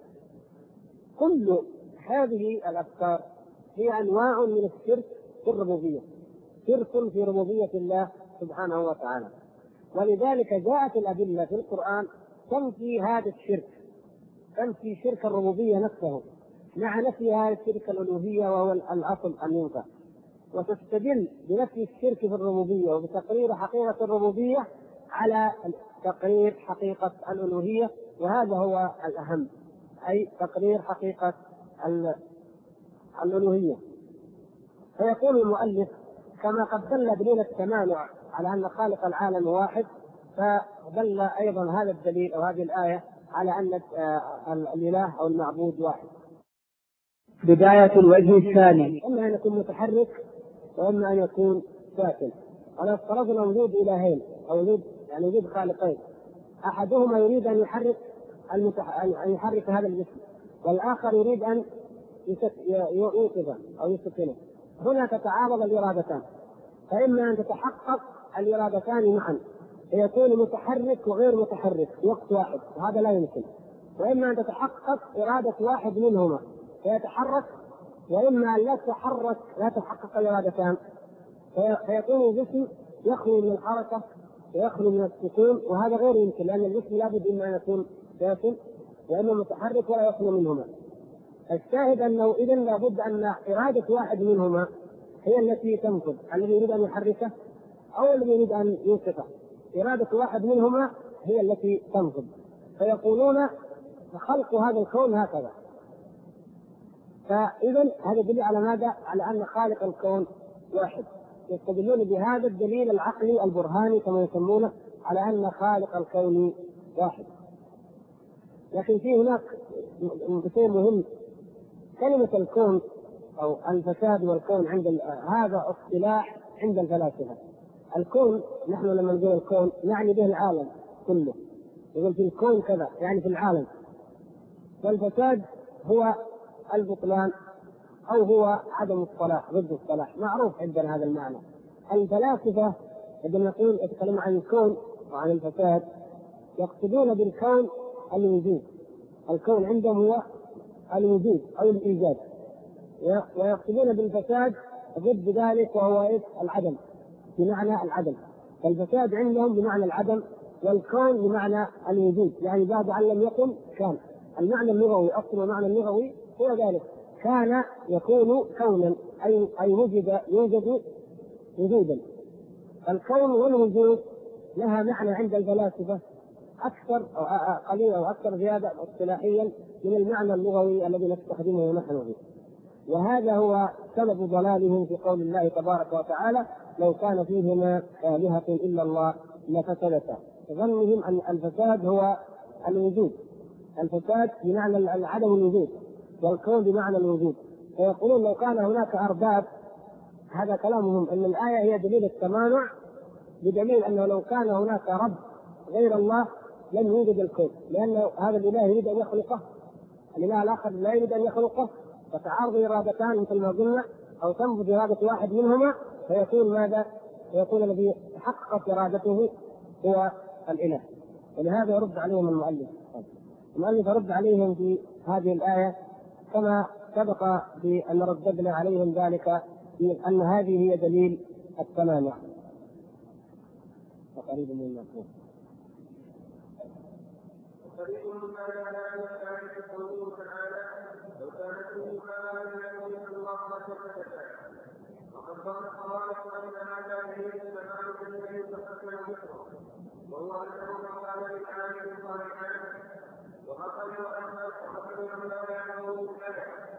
كل هذه الأفكار هي أنواع من الشرك في الربوبية، شرك في ربوبية الله سبحانه وتعالى. ولذلك جاءت الأدلة في القرآن تنفي هذا الشرك، تنفي شرك الربوبية نفسه مع نفي هذا الشرك الألوهية وهو الأصل أن ينفع، وتستدل بنفي الشرك في الربوبية وبتقرير حقيقة الربوبية على تقرير حقيقة الألوهية، وهذا هو الأهم، أي تقرير حقيقة الألوهية. فيقول المؤلف كما قد دل دليل التمانع على أن خالق العالم واحد، فدل أيضا هذا الدليل أو هذه الآية على أن الإله أو المعبود واحد. بداية الوجه الثاني، إما أن يكون متحرك وإما أن يكون ساكن. ولو افترضنا وجود إلهين أو وجود خالقين، أحدهما يريد أن يحرك هذا الجسم، والآخر يريد أن يوقظه أو يسكنه، هنا تتعارض الإرادتان، فإما أن تتحقق الإرادتان معا فيكون متحرك وغير متحرك في وقت واحد، وهذا لا يمكن، وإما أن تتحقق إرادة واحد منهما فيتحرك، وإما أن لا تتحقق الإرادتان فيكون الجسم يخلو من الحركة ويخلو من السكون، وهذا غير يمكن، لأن الجسم لابد إما أن يكون ساكن وإما متحرك ولا يخلو منهما. الشاهد أنه إذن لابد أن إرادة واحد منهما هي التي تنفذ، الذي يريد أن يحركه أو الذي يريد أن يوقفه، إرادة واحد منهما هي التي تنفذ. فيقولون خلق هذا الكون هكذا. فإذا هذا دليل على ماذا؟ على أن خالق الكون واحد. يستدلون بهذا الدليل العقلي البرهاني كما يسمونه على أن خالق الكون واحد. لكن في هناك شيء مهم، كلمة الكون أو الفساد والكون عند هذا اصطلاح عند الفلاسفة. الكون نحن لما نقول الكون يعني به العالم كله، يقول في الكون كذا يعني في العالم. والفساد هو البطلان أو هو عدم الصلاح، ضد الصلاح، معروف عندنا هذا المعنى. الفلاسفة عندما يتكلمون عن الكون وعن الفساد يقصدون بالكون الوجود. الكون عندهم هو الوجود أو الإيجاد، ويقصدون بالفساد ضد ذلك وهو العدم، بمعنى العدم. فالفساد عندهم بمعنى العدم، والكون بمعنى الوجود، يعني بعد أن لم يكن كان. المعنى اللغوي، أصل المعنى اللغوي هو ذلك، كان يكون كونا، أي وجد يوجد وجودا. الكون والوجود لها معنى عند الفلاسفة أكثر أو قليلا أو أكثر زيادة اصطلاحيا من المعنى اللغوي الذي نستخدمه نحن به. وهذا هو سبب ضلالهم في قول الله تبارك وتعالى: لو كان فيهما آلهة إلا الله لفسدتا. ظنهم أن الفساد هو الوجود، الفساد بمعنى عدم الوجود، والكون بمعنى الوجود. فيقولون لو كان هناك أرباب، هذا كلامهم أن الآية هي دليل التمانع، بدليل أنه لو كان هناك رب غير الله لن يوجد الكون، لأن هذا الإله يريد أن يخلقه، الإله الآخر لا يريد أن يخلقه، فتعارض إرادتان مثل ما قلنا، أو تنفذ إرادة واحد منهما فيكون ماذا؟ فيكون الذي حققت إرادته هو الإله. ولهذا يرد عليهم المؤلف يرد عليهم في هذه الآية كما سبق بأن رددنا عليهم ذلك، أن هذه هي دليل التمانع. وقريب من المفهوم. وقريب مما لا يستعين قوله تعالى: لو كانت فيه آلهة إلا الله لفسدتا. وقد ظن الخوارق أن هذا دليل التمام الذي تفكر مثله، وهو أنه من قال للآية الصالحات وقتلوا أن لا يعلمون ذلك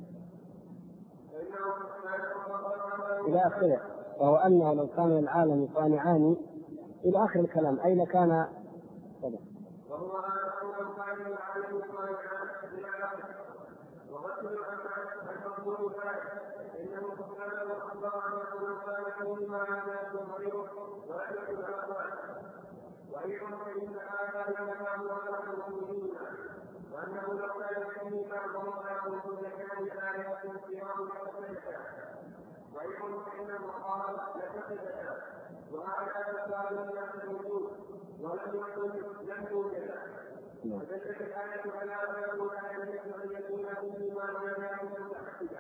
إلى آخره. وهو أنه لو كان العالم صانعان إلى آخر الكلام، أين كان كذا. وهو أنه كان العالم صانعان إلى آخره. وقتلوا أن تقولوا ذلك إنه سبحانه أخبر أن يكون صالحا مما عاداته غيره وأجل الأقوال. وأيضا فإن هذا لما هو أمر المؤمنين، وأنه لو كان فيه بعضهم آخر لكان الآيات انصراف لفسدتا. وأيضا فإن المقام لفسدتا، وهذا كان الناس الوجود ولم يوجد. ودلت الآية على أنه لا يجوز أن يكون فيه ما لا يعلم متحددا،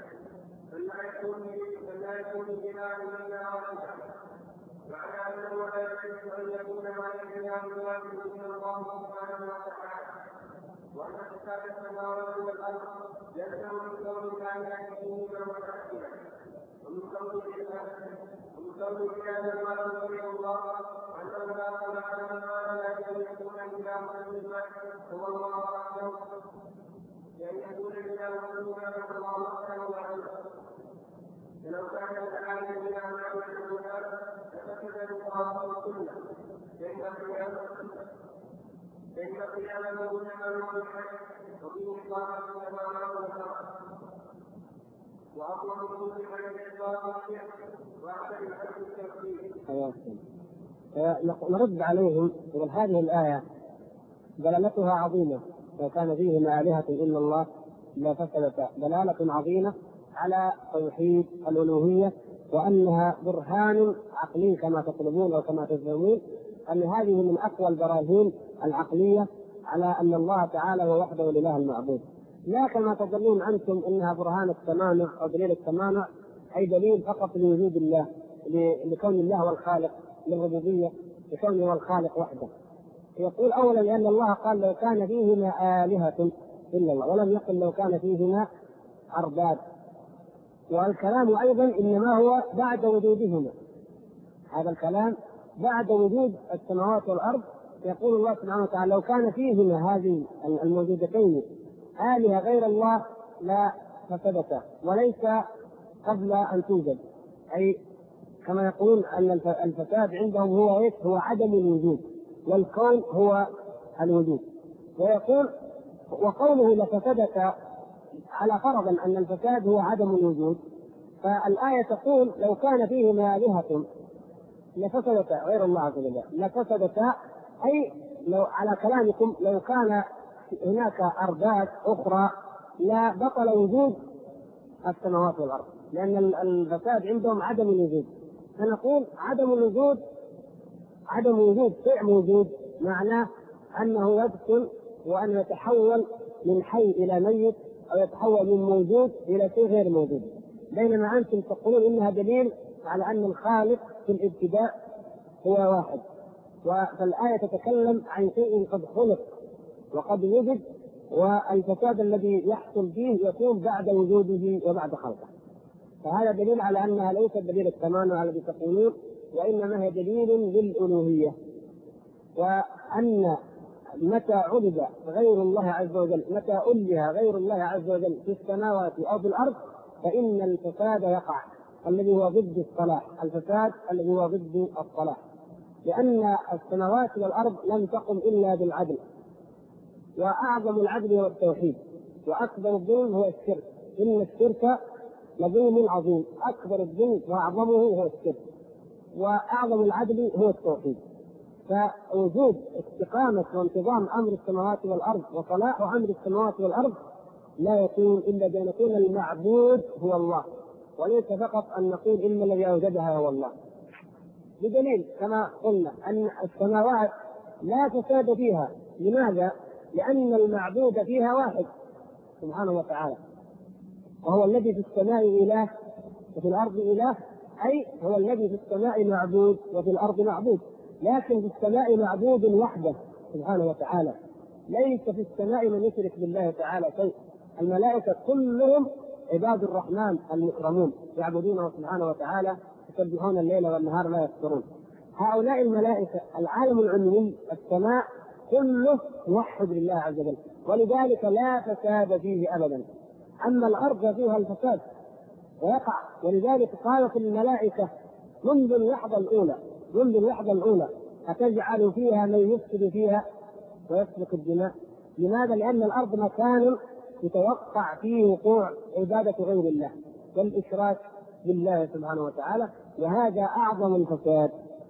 فلا يكون بناء إلا واحدا. وعلى أنه لا يجوز أن يكون ما يجعل الله إلا الله سبحانه وتعالى، وأن فساد السماوات والأرض يلزم من كون لا يأتيه متحددا، ومن كون بهذا ما يرضي الله أنه لا خلق لنا لا يكون إلا مسلما هو الله أعلم، لأن يكون إلا مسلما هو الله أعلم. فلو كان تعالى بلا نعمة الهدى لفسد القرآن والسنة، فإن قيامه بالنعمة والحق وفيه طاعة السماوات والأرض، وأطلب كل من يتبع وأحسن الحق التوحيد. نرد عليهم يقول هذه الآية دلالتها عظيمة، لو كان فيهما آلهة إلا الله لفسدتا، دلالة عظيمة على توحيد الألوهية، وأنها برهان عقلي كما تطلبون أو كما تزعمون، أن هذه من أقوى البراهين العقلية على أن الله تعالى هو وحده الإله المعبود. لا كما تظنون أنتم أنها برهان التمانع أو دليل التمانع، أي دليل فقط لوجود الله، لكون الله هو الخالق، للربوبية، لكونه هو الخالق وحده. يقول أولا لأن الله قال لو كان فيهما آلهة إلا الله، ولم يقل لو كان فيهما أرباب. والكلام أيضا إنما هو بعد وجودهما، هذا الكلام بعد وجود السماوات والأرض. يقول الله سبحانه وتعالى لو كان فيهما هذه الموجودتين آلهة غير الله لا فسدتا، وليس قبل أن توجد. أي كما يقولون أن الفساد عندهم هو إيش؟ هو عدم الوجود، والكون هو الوجود. ويقول وقوله لفسدتا على فرض أن الفساد هو عدم الوجود، فالآية تقول لو كان فيهما آلهة لفسدتا غير الله عز وجل، لفسدتا أي لو على كلامكم لو كان هناك أرباب أخرى لا بطل وجود السماوات والأرض، لأن الفساد عندهم عدم الوجود. فنقول عدم الوجود، عدم وجود شيء موجود معناه أنه يبطل وأن يتحول من حي إلى ميت، أو يتحول من موجود إلى شيء غير موجود. بينما أنتم تقولون إنها دليل على أن الخالق في الابتداء هو واحد، فالآية تتكلم عن شيء قد خلق وقد وجد، والفساد الذي يحصل فيه يكون بعد وجوده وبعد خلقه. فهذا دليل على أنها ليست دليل التمانع الذي تقولون، وإنما هي دليل للألوهية، وأن متى عبد غير الله عز وجل، متى أله غير الله عز وجل في السماوات أو في الأرض فإن الفساد يقع، الذي هو ضد الصلاح، الفساد الذي هو ضد الصلاح. لأن السماوات والأرض لم تقم إلا بالعدل، وأعظم العدل هو التوحيد، وأكبر الظلم هو الشرك، إن الشرك لظلم عظيم، أكبر الظلم وأعظمه هو الشرك، وأعظم العدل هو التوحيد. فوجود استقامة وانتظام أمر السماوات والأرض وصلاح أمر السماوات والأرض لا يكون إلا بأن يكون المعبود هو الله، وليس فقط أن نقول إن الذي أوجدها هو الله. بدليل كما قلنا أن السماوات لا فساد فيها. لماذا؟ لأن المعبود فيها واحد سبحانه وتعالى، وهو الذي في السماء إله وفي الأرض إله، أي هو الذي في السماء معبود وفي الأرض معبود، لكن في السماء معبود وحده سبحانه وتعالى، ليس في السماء من يشرك بالله تعالى شيء. الملائكة كلهم عباد الرحمن المكرمون يعبدونه سبحانه وتعالى، يسبحون الليل والنهار لا يفترون. هؤلاء الملائكة العالم العلوي السماء كله موحد لله عز وجل، ولذلك لا فساد فيه أبدا. أما الأرض فيها الفساد ويقع، ولذلك قالت الملائكة منذ اللحظة الأولى أتجعل فيها من يفسد فيها ويسفك الدماء. لماذا؟ لأن الأرض مكان يتوقع فيه وقوع عبادة غير الله والإشراك بالله سبحانه وتعالى، وهذا أعظم الفساد.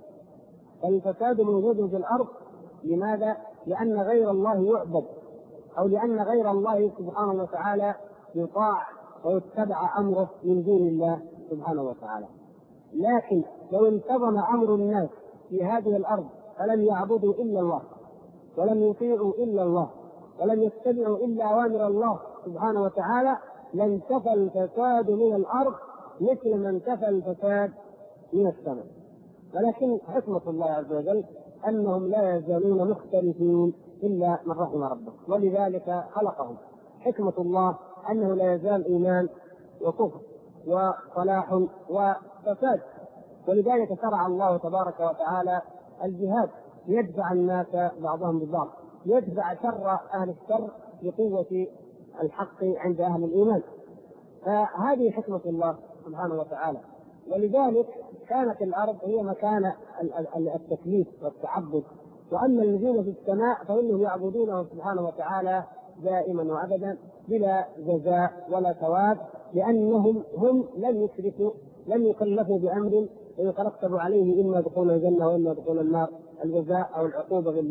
الفساد موجود في الأرض. لماذا؟ لأن غير الله يعبد، أو لأن غير الله سبحانه وتعالى يطاع ويتبع أمره من دون الله سبحانه وتعالى. لكن لو انتظم أمر الناس في هذه الأرض فلم يعبدوا إلا الله، ولم يطيعوا إلا الله، ولم يتبعوا إلا أوامر الله سبحانه وتعالى، لانتفى الفساد من الأرض مثل ما انتفى الفساد من السماء. ولكن حكمة الله عز وجل أنهم لا يزالون مختلفين إلا من رحم ربه، ولذلك خلقهم. حكمة الله أنه لا يزال إيمان وكفر وصلاح وفساد، ولذلك شرع الله تبارك وتعالى الجهاد ليدفع الناس بعضهم ببعض، يدفع شر أهل الشر بقوة الحق عند أهل الإيمان. فهذه حكمة الله سبحانه وتعالى. ولذلك كانت الأرض هي مكان التكليف والتعبد، وأما الذين في السماء فإنهم يعبدونه سبحانه وتعالى دائما وأبدا بلا جزاء ولا ثواب، لأنهم لم يشركوا، لم يكلفوا بأمر ويترتب عليه إما دخول الجنة وإما دخول النار، الجزاء أو العقوبة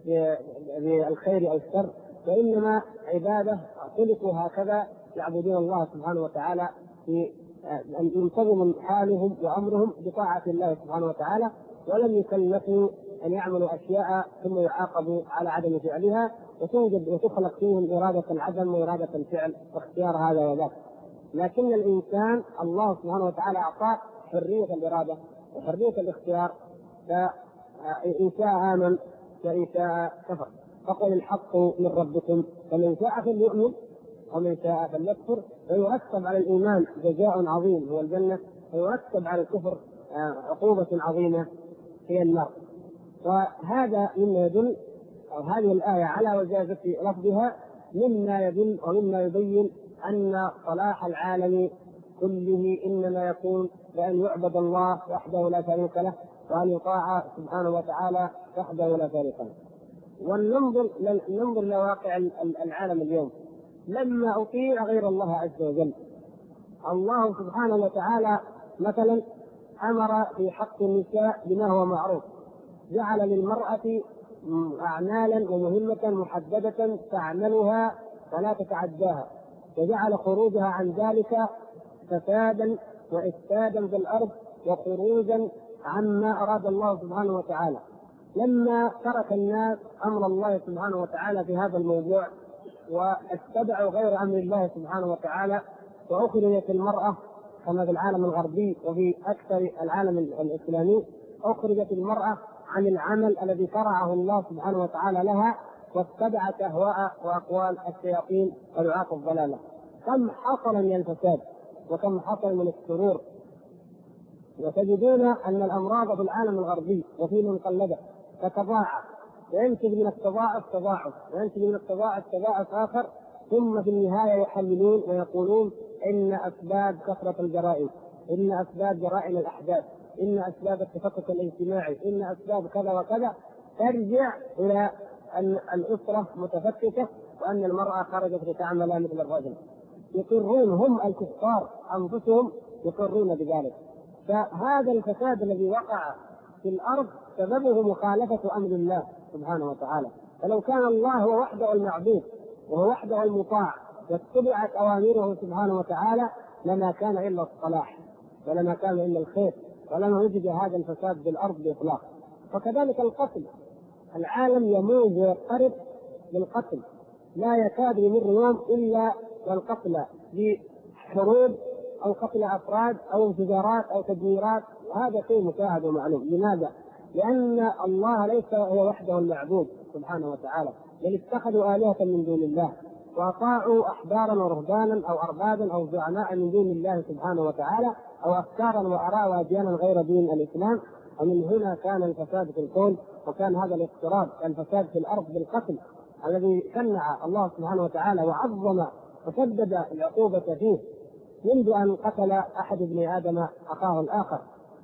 بالخير أو الشر، وإنما عبادة خلقوا هكذا يعبدون الله سبحانه وتعالى في أن ينتظم حالهم وأمرهم بطاعة الله سبحانه وتعالى، ولم يكلفوا أن يعملوا أشياء ثم يعاقبوا على عدم فعلها، وتوجد وتخلق فيهم إرادة العدم وإرادة الفعل واختيار هذا وذاك. لكن الإنسان الله سبحانه وتعالى أعطاه حرية الإرادة وحرية الاختيار، فإن شاء آمن وإن شاء كفر. فقل الحق من ربكم فمن شاء فليؤمن ومن شاء فليكفر. ويرتب على الإيمان جزاء عظيم هو الجنة، ويرتب على الكفر عقوبة عظيمة هي النار. وهذا مما يدل، أو هذه الآية على وجازة لفظها، مما يدل ومما يبين أن صلاح العالم كله إنما يكون بأن يعبد الله وحده لا شريك له، وأن يطاع سبحانه وتعالى وحده لا شريك له. وننظر لواقع العالم اليوم. لما أطيع غير الله عز وجل، الله سبحانه وتعالى مثلا أمر في حق النساء بما هو معروف، جعل للمرأة أعمالا ومهمة محددة تعملها ولا تتعداها، وجعل خروجها عن ذلك فسادا وإفسادا في الأرض وخروجا عما أراد الله سبحانه وتعالى. لما ترك الناس أمر الله سبحانه وتعالى في هذا الموضوع واتبعوا غير أمر الله سبحانه وتعالى، وأخرجت المرأة كما في العالم الغربي وفي أكثر العالم الإسلامي، أخرجت المرأة عن العمل الذي شرعه الله سبحانه وتعالى لها، واتبعت أهواء وأقوال الشياطين ودعاة الضلالة. كم حصل من الفساد وكم حصل من السرور. وتجدون أن الأمراض في العالم الغربي وفي من قلده تتضاعف، وينتج من التضاعف تضاعف، وينتج من التضاعف تضاعف آخر، ثم في النهاية يحللون ويقولون إن أسباب كثرة الجرائم، إن أسباب جرائم الأحداث، إن أسباب التفكك الاجتماعي، إن أسباب كذا وكذا، ترجع إلى أن الأسرة متفككة وأن المرأة خرجت لتعمل مثل الرجل. يقرون هم الكفار أنفسهم يقرون بذلك. فهذا الفساد الذي وقع في الأرض سببه مخالفة أمر الله سبحانه وتعالى. فلو كان الله هو وحده المعبود وهو وحده المطاع واتبعت أوامره سبحانه وتعالى لما كان إلا الصلاح ولما كان إلا الخير، ولما وجد هذا الفساد بالأرض بإطلاق. وكذلك القتل، العالم يموج ويضطرب بالقتل، لا يكاد يمر يوم إلا والقتل بحروب أو قتل أفراد أو انفجارات أو تدميرات، وهذا شيء مشاهد ومعلوم. لماذا؟ لأن الله ليس هو وحده المعبود سبحانه وتعالى، بل اتخذوا آلهة من دون الله وأطاعوا أحبارا ورهبانا أو أربابا أو زعماء من دون الله سبحانه وتعالى، أو أفكارا وآراء وأديانا غير دين الإسلام. ومن هنا كان الفساد في الكون، وكان هذا الاضطراب الفساد في الأرض بالقتل الذي شنع الله سبحانه وتعالى وعظم وشدد العقوبة فيه منذ أن قتل أحد ابن آدم أخاه الآخر.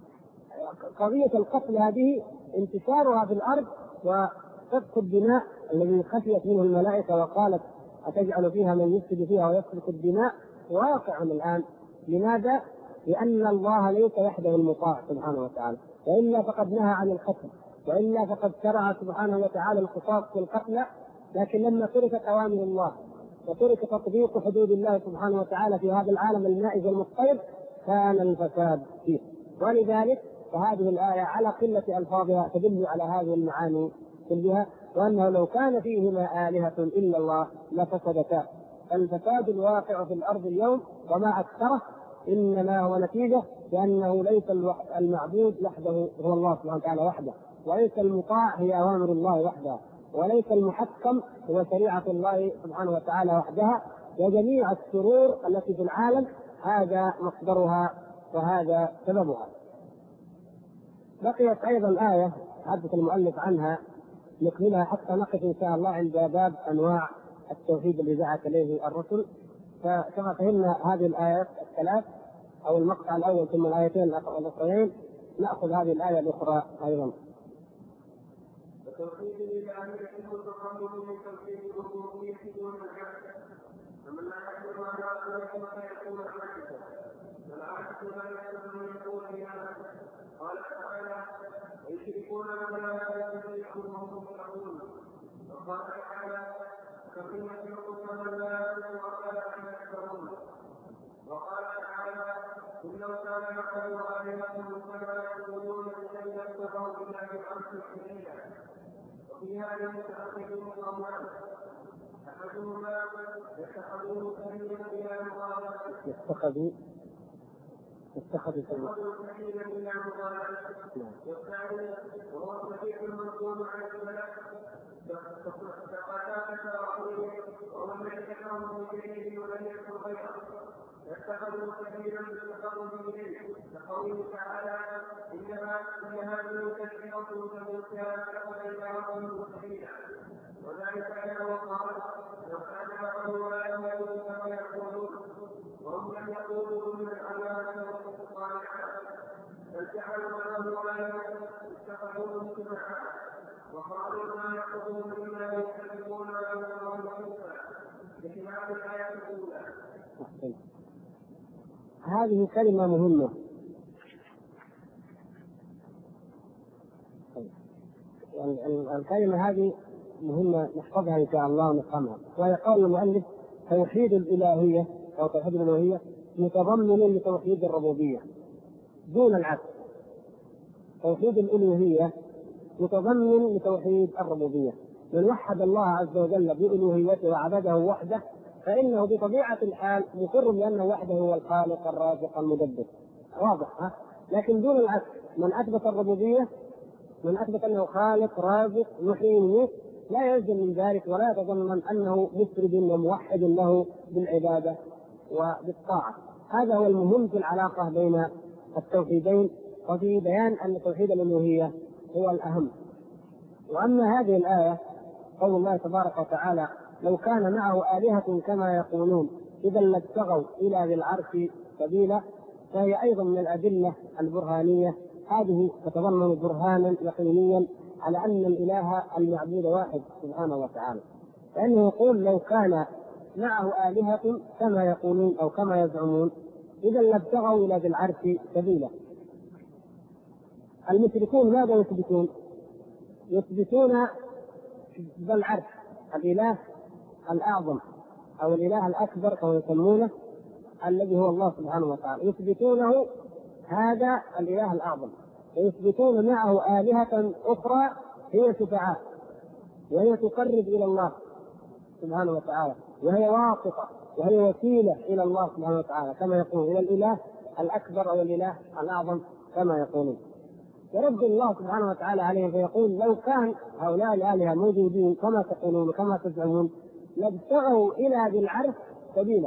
قضية القتل هذه انتشارها في الأرض وسفك الدماء الذي خشيت منه الملائكة وقالت أتجعل فيها من يفسد فيها ويسفك الدماء واقع الآن. لماذا؟ لأن الله ليس وحده المطاع سبحانه وتعالى، وإلا فقد نهى عن القتل، وإلا فقد شرع سبحانه وتعالى القصاص في القتل. لكن لما تركت أوامر الله وترك تطبيق حدود الله سبحانه وتعالى في هذا العالم المائز المضطرب كان الفساد فيه. ولذلك فهذه الآية على قلة ألفاظها تدل على هذه المعاني كلها، وأنه لو كان فيهما آلهة إلا الله لفسدتا. الفساد الواقع في الأرض اليوم وما أكثره إنما هو نتيجة لأنه ليس المعبود وحده هو الله سبحانه وتعالى وحده، وليس المطاع هي أوامر الله وحدها، وليس المحكم هو شريعة الله سبحانه وتعالى وحدها. وجميع الشرور التي في العالم هذا مصدرها وهذا سببها. بقيت أيضا آية حدث المؤلف عنها نكملها حتى نقف إن شاء الله عند باب أنواع التوحيد الذي دعت إليه الرسل. فكما فهمنا هذه الآيات الثلاث أو المقطع الأول ثم الآيتين الأخرين، نأخذ هذه الآية الأخرى أيضا. التوحيد لله يحب التقرب من توحيد الربوبية دون العبد، فمن لا يقدر على ذلك فيكون عبدا، والعبد لا يقدر ان يكون بهذا. قال تعالى: ويشركون بما لا يشركون يعلمون. وقال تعالى: فمن يشركون من لا يعلم ولا يذكرون. وقال تعالى: إن لو كان يعلم آلهة كما يقولون لكي يتبعوا بالله العبد سبيلا. وفي هذا متأخرون الأموال أحدهما يتخذون سبيلا إلى مغالبة اتخذوا سبيلا. سبيلا إلى مضالته. والثاني وهو الصحيح المنقول عن السلف فقد رأيه وهو الذي ذكره إليه ولم يكن غيره. اتخذوا سبيلا بالتقرب إليه كقوله تعالى إن هذه تذكرة فمن كان اتخذ إلى ربه سبيلا. وذلك أنه قال لو كان معه لا يعملون كما يقولون وهم لم يقولوا من الأمانة والصالحات بل جعلوا معه آية اتخذوه سبحانه وقالوا ما يقولون مما يكذبون ويقولون موسى بخلاف الآية الأولى. هذه كلمة مهمة. الكلمة هذه مهمة نحفظها إن شاء الله ونفهمها. وهي قول المؤلف توحيد الإلهية أو توحيد الألوهية متضمن لتوحيد الربوبية دون العكس. توحيد الألوهية متضمن لتوحيد الربوبية. من وحد الله عز وجل بألوهيته وعبده وحده فإنه بطبيعة الحال مقر بأنه وحده هو الخالق الرازق المدبر. واضح ها؟ لكن دون العكس، من أثبت الربوبية، من أثبت أنه خالق رازق يحيي ويميت، لا يلزم من ذلك ولا يتضمن أنه مفرد وموحد له بالعبادة وبالطاعة. هذا هو المهم في العلاقة بين التوحيدين، وفي بيان أن توحيد الألوهية هو الأهم. وأما هذه الآية قول الله تبارك وتعالى لو كان معه آلهة كما يقولون إذا لابتغوا إلى ذي العرش سبيلا، فهي أيضا من الأدلة البرهانية. هذه تتضمن برهانا يقينيا على أن الإله المعبود واحد سبحانه وتعالى، لأنه يقول لو كان معه آلهة كما يقولون أو كما يزعمون إذا لابتغوا إلى ذي العرش سبيلا. المشركون ماذا يثبتون؟ يثبتون ذا العرش الإله الأعظم أو الإله الأكبر كما يسمونه الذي هو الله سبحانه وتعالى، يثبتونه هذا الإله الأعظم، ويثبتون معه آلهة أخرى هي شفعاء وهي تقرب إلى الله سبحانه وتعالى وهي واسطة وهي وسيلة إلى الله سبحانه وتعالى كما يقول إلى الإله الأكبر أو الإله الأعظم كما يقولون. يرد الله سبحانه وتعالى عليهم فيقول لو كان هؤلاء الآلهة موجودين كما تقولون وكما تزعمون لابتغوا إلى ذي العرش سبيلا.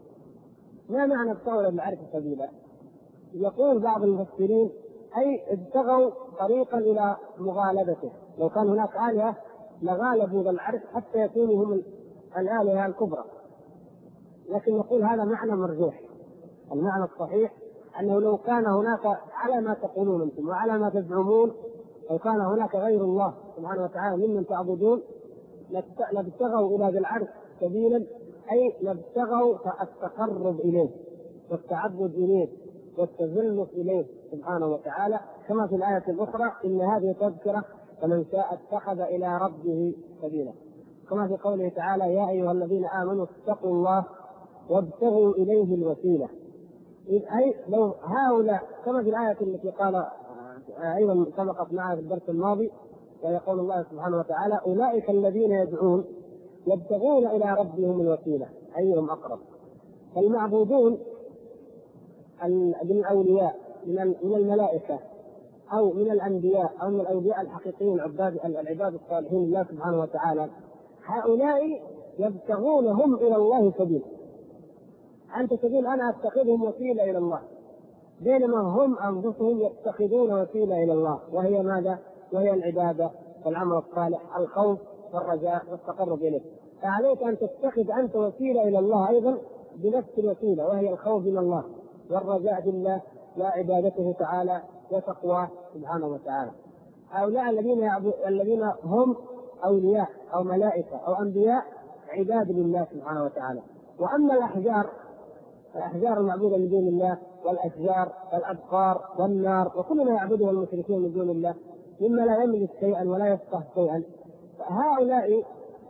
ما معنى ابتغوا إلى العرش سبيلا؟ يقول بعض المفسرين أي ابتغوا طريقا إلى مغالبته. لو كان هناك آلهة لغالبوا ذا العرش حتى يكونوا هم الآلهة الكبرى. لكن نقول هذا معنى مرجوح. المعنى الصحيح أنه لو كان هناك على ما تقولون أنتم وعلى ما تزعمون، لو كان هناك غير الله سبحانه وتعالى ممن تعبدون لابتغوا إلى ذي العرش سبيلا، أي لابتغوا التقرب إليه والتعبد إليه والتزلف إليه سبحانه وتعالى، كما في الآية الأخرى إن هذه تذكرة فمن شاء اتخذ إلى ربه سبيلا، كما في قوله تعالى يا أيها الذين آمنوا اتقوا الله وابتغوا إليه الوسيلة. أي لو هؤلاء كما في الآية التي قال أيضا سبقت معها في الدرس الماضي ويقول الله سبحانه وتعالى أولئك الذين يدعون يبتغون إلى ربهم الوسيلة أيهم أقرب. فالمعبودون من الأولياء من الملائكة أو من الأنبياء أو من الأولياء الحقيقيين العباد الصالحين لله سبحانه وتعالى، هؤلاء يبتغون هم إلى الله سبيل. أنت تقول أنا أتخذهم وسيلة إلى الله، بينما هم أنفسهم يتخذون وسيلة إلى الله، وهي ماذا؟ وهي العبادة والعمل الصالح، الخوف والرجاء والتقرب إليه. فعليك أن تتخذ أنت وسيلة إلى الله أيضا بنفس الوسيلة، وهي الخوف من الله والرجاء بالله وعبادته تعالى وتقواه سبحانه وتعالى. هؤلاء الذين هم أولياء أو ملائكة أو أنبياء عباد لله سبحانه وتعالى. وأما الأحجار المعبودة من دون الله والأشجار والأبقار والنار وكل ما يعبده المشركون من دون الله مما لا يملك شيئا ولا يفقه شيئا، فهؤلاء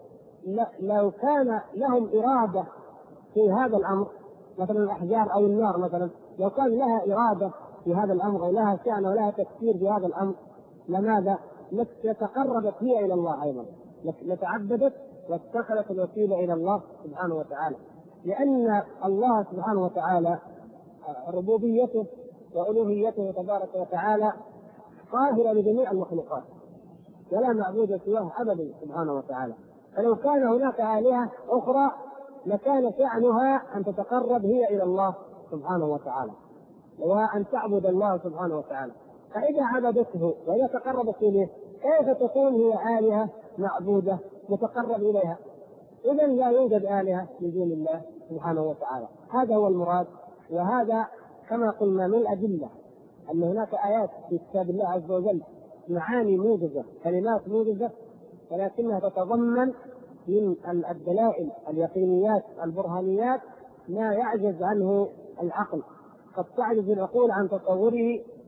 لو كان لهم إرادة في هذا الأمر، مثلا الأحجار أو النار مثلا لو كان لها إرادة في هذا الأمر ولها شأن ولها تفكير في هذا الأمر لماذا؟ لتقربت هي إلى الله أيضا، لتعبدت واتخذت الوسيلة إلى الله سبحانه وتعالى، لأن الله سبحانه وتعالى ربوبيته وألوهيته تبارك وتعالى قاهرة لجميع المخلوقات ولا معبود سواه أبدا سبحانه وتعالى. فلو كان هناك آلهة أخرى لكان شأنها أن تتقرب هي إلى الله سبحانه وتعالى وأن تعبد الله سبحانه وتعالى. فإذا عبدته وإذا تقربت إليه كيف تكون هي آلهة معبودة متقرب إليها؟ إذا لا يوجد آلهة من دون الله سبحانه وتعالى. هذا هو المراد، وهذا كما قلنا من الأدلة أن هناك آيات في كتاب الله عز وجل معاني موجزة كلمات موجزة ولكنها تتضمن من الدلائل اليقينيات البرهانيات ما يعجز عنه العقل، قد تعجز العقول عن تصوره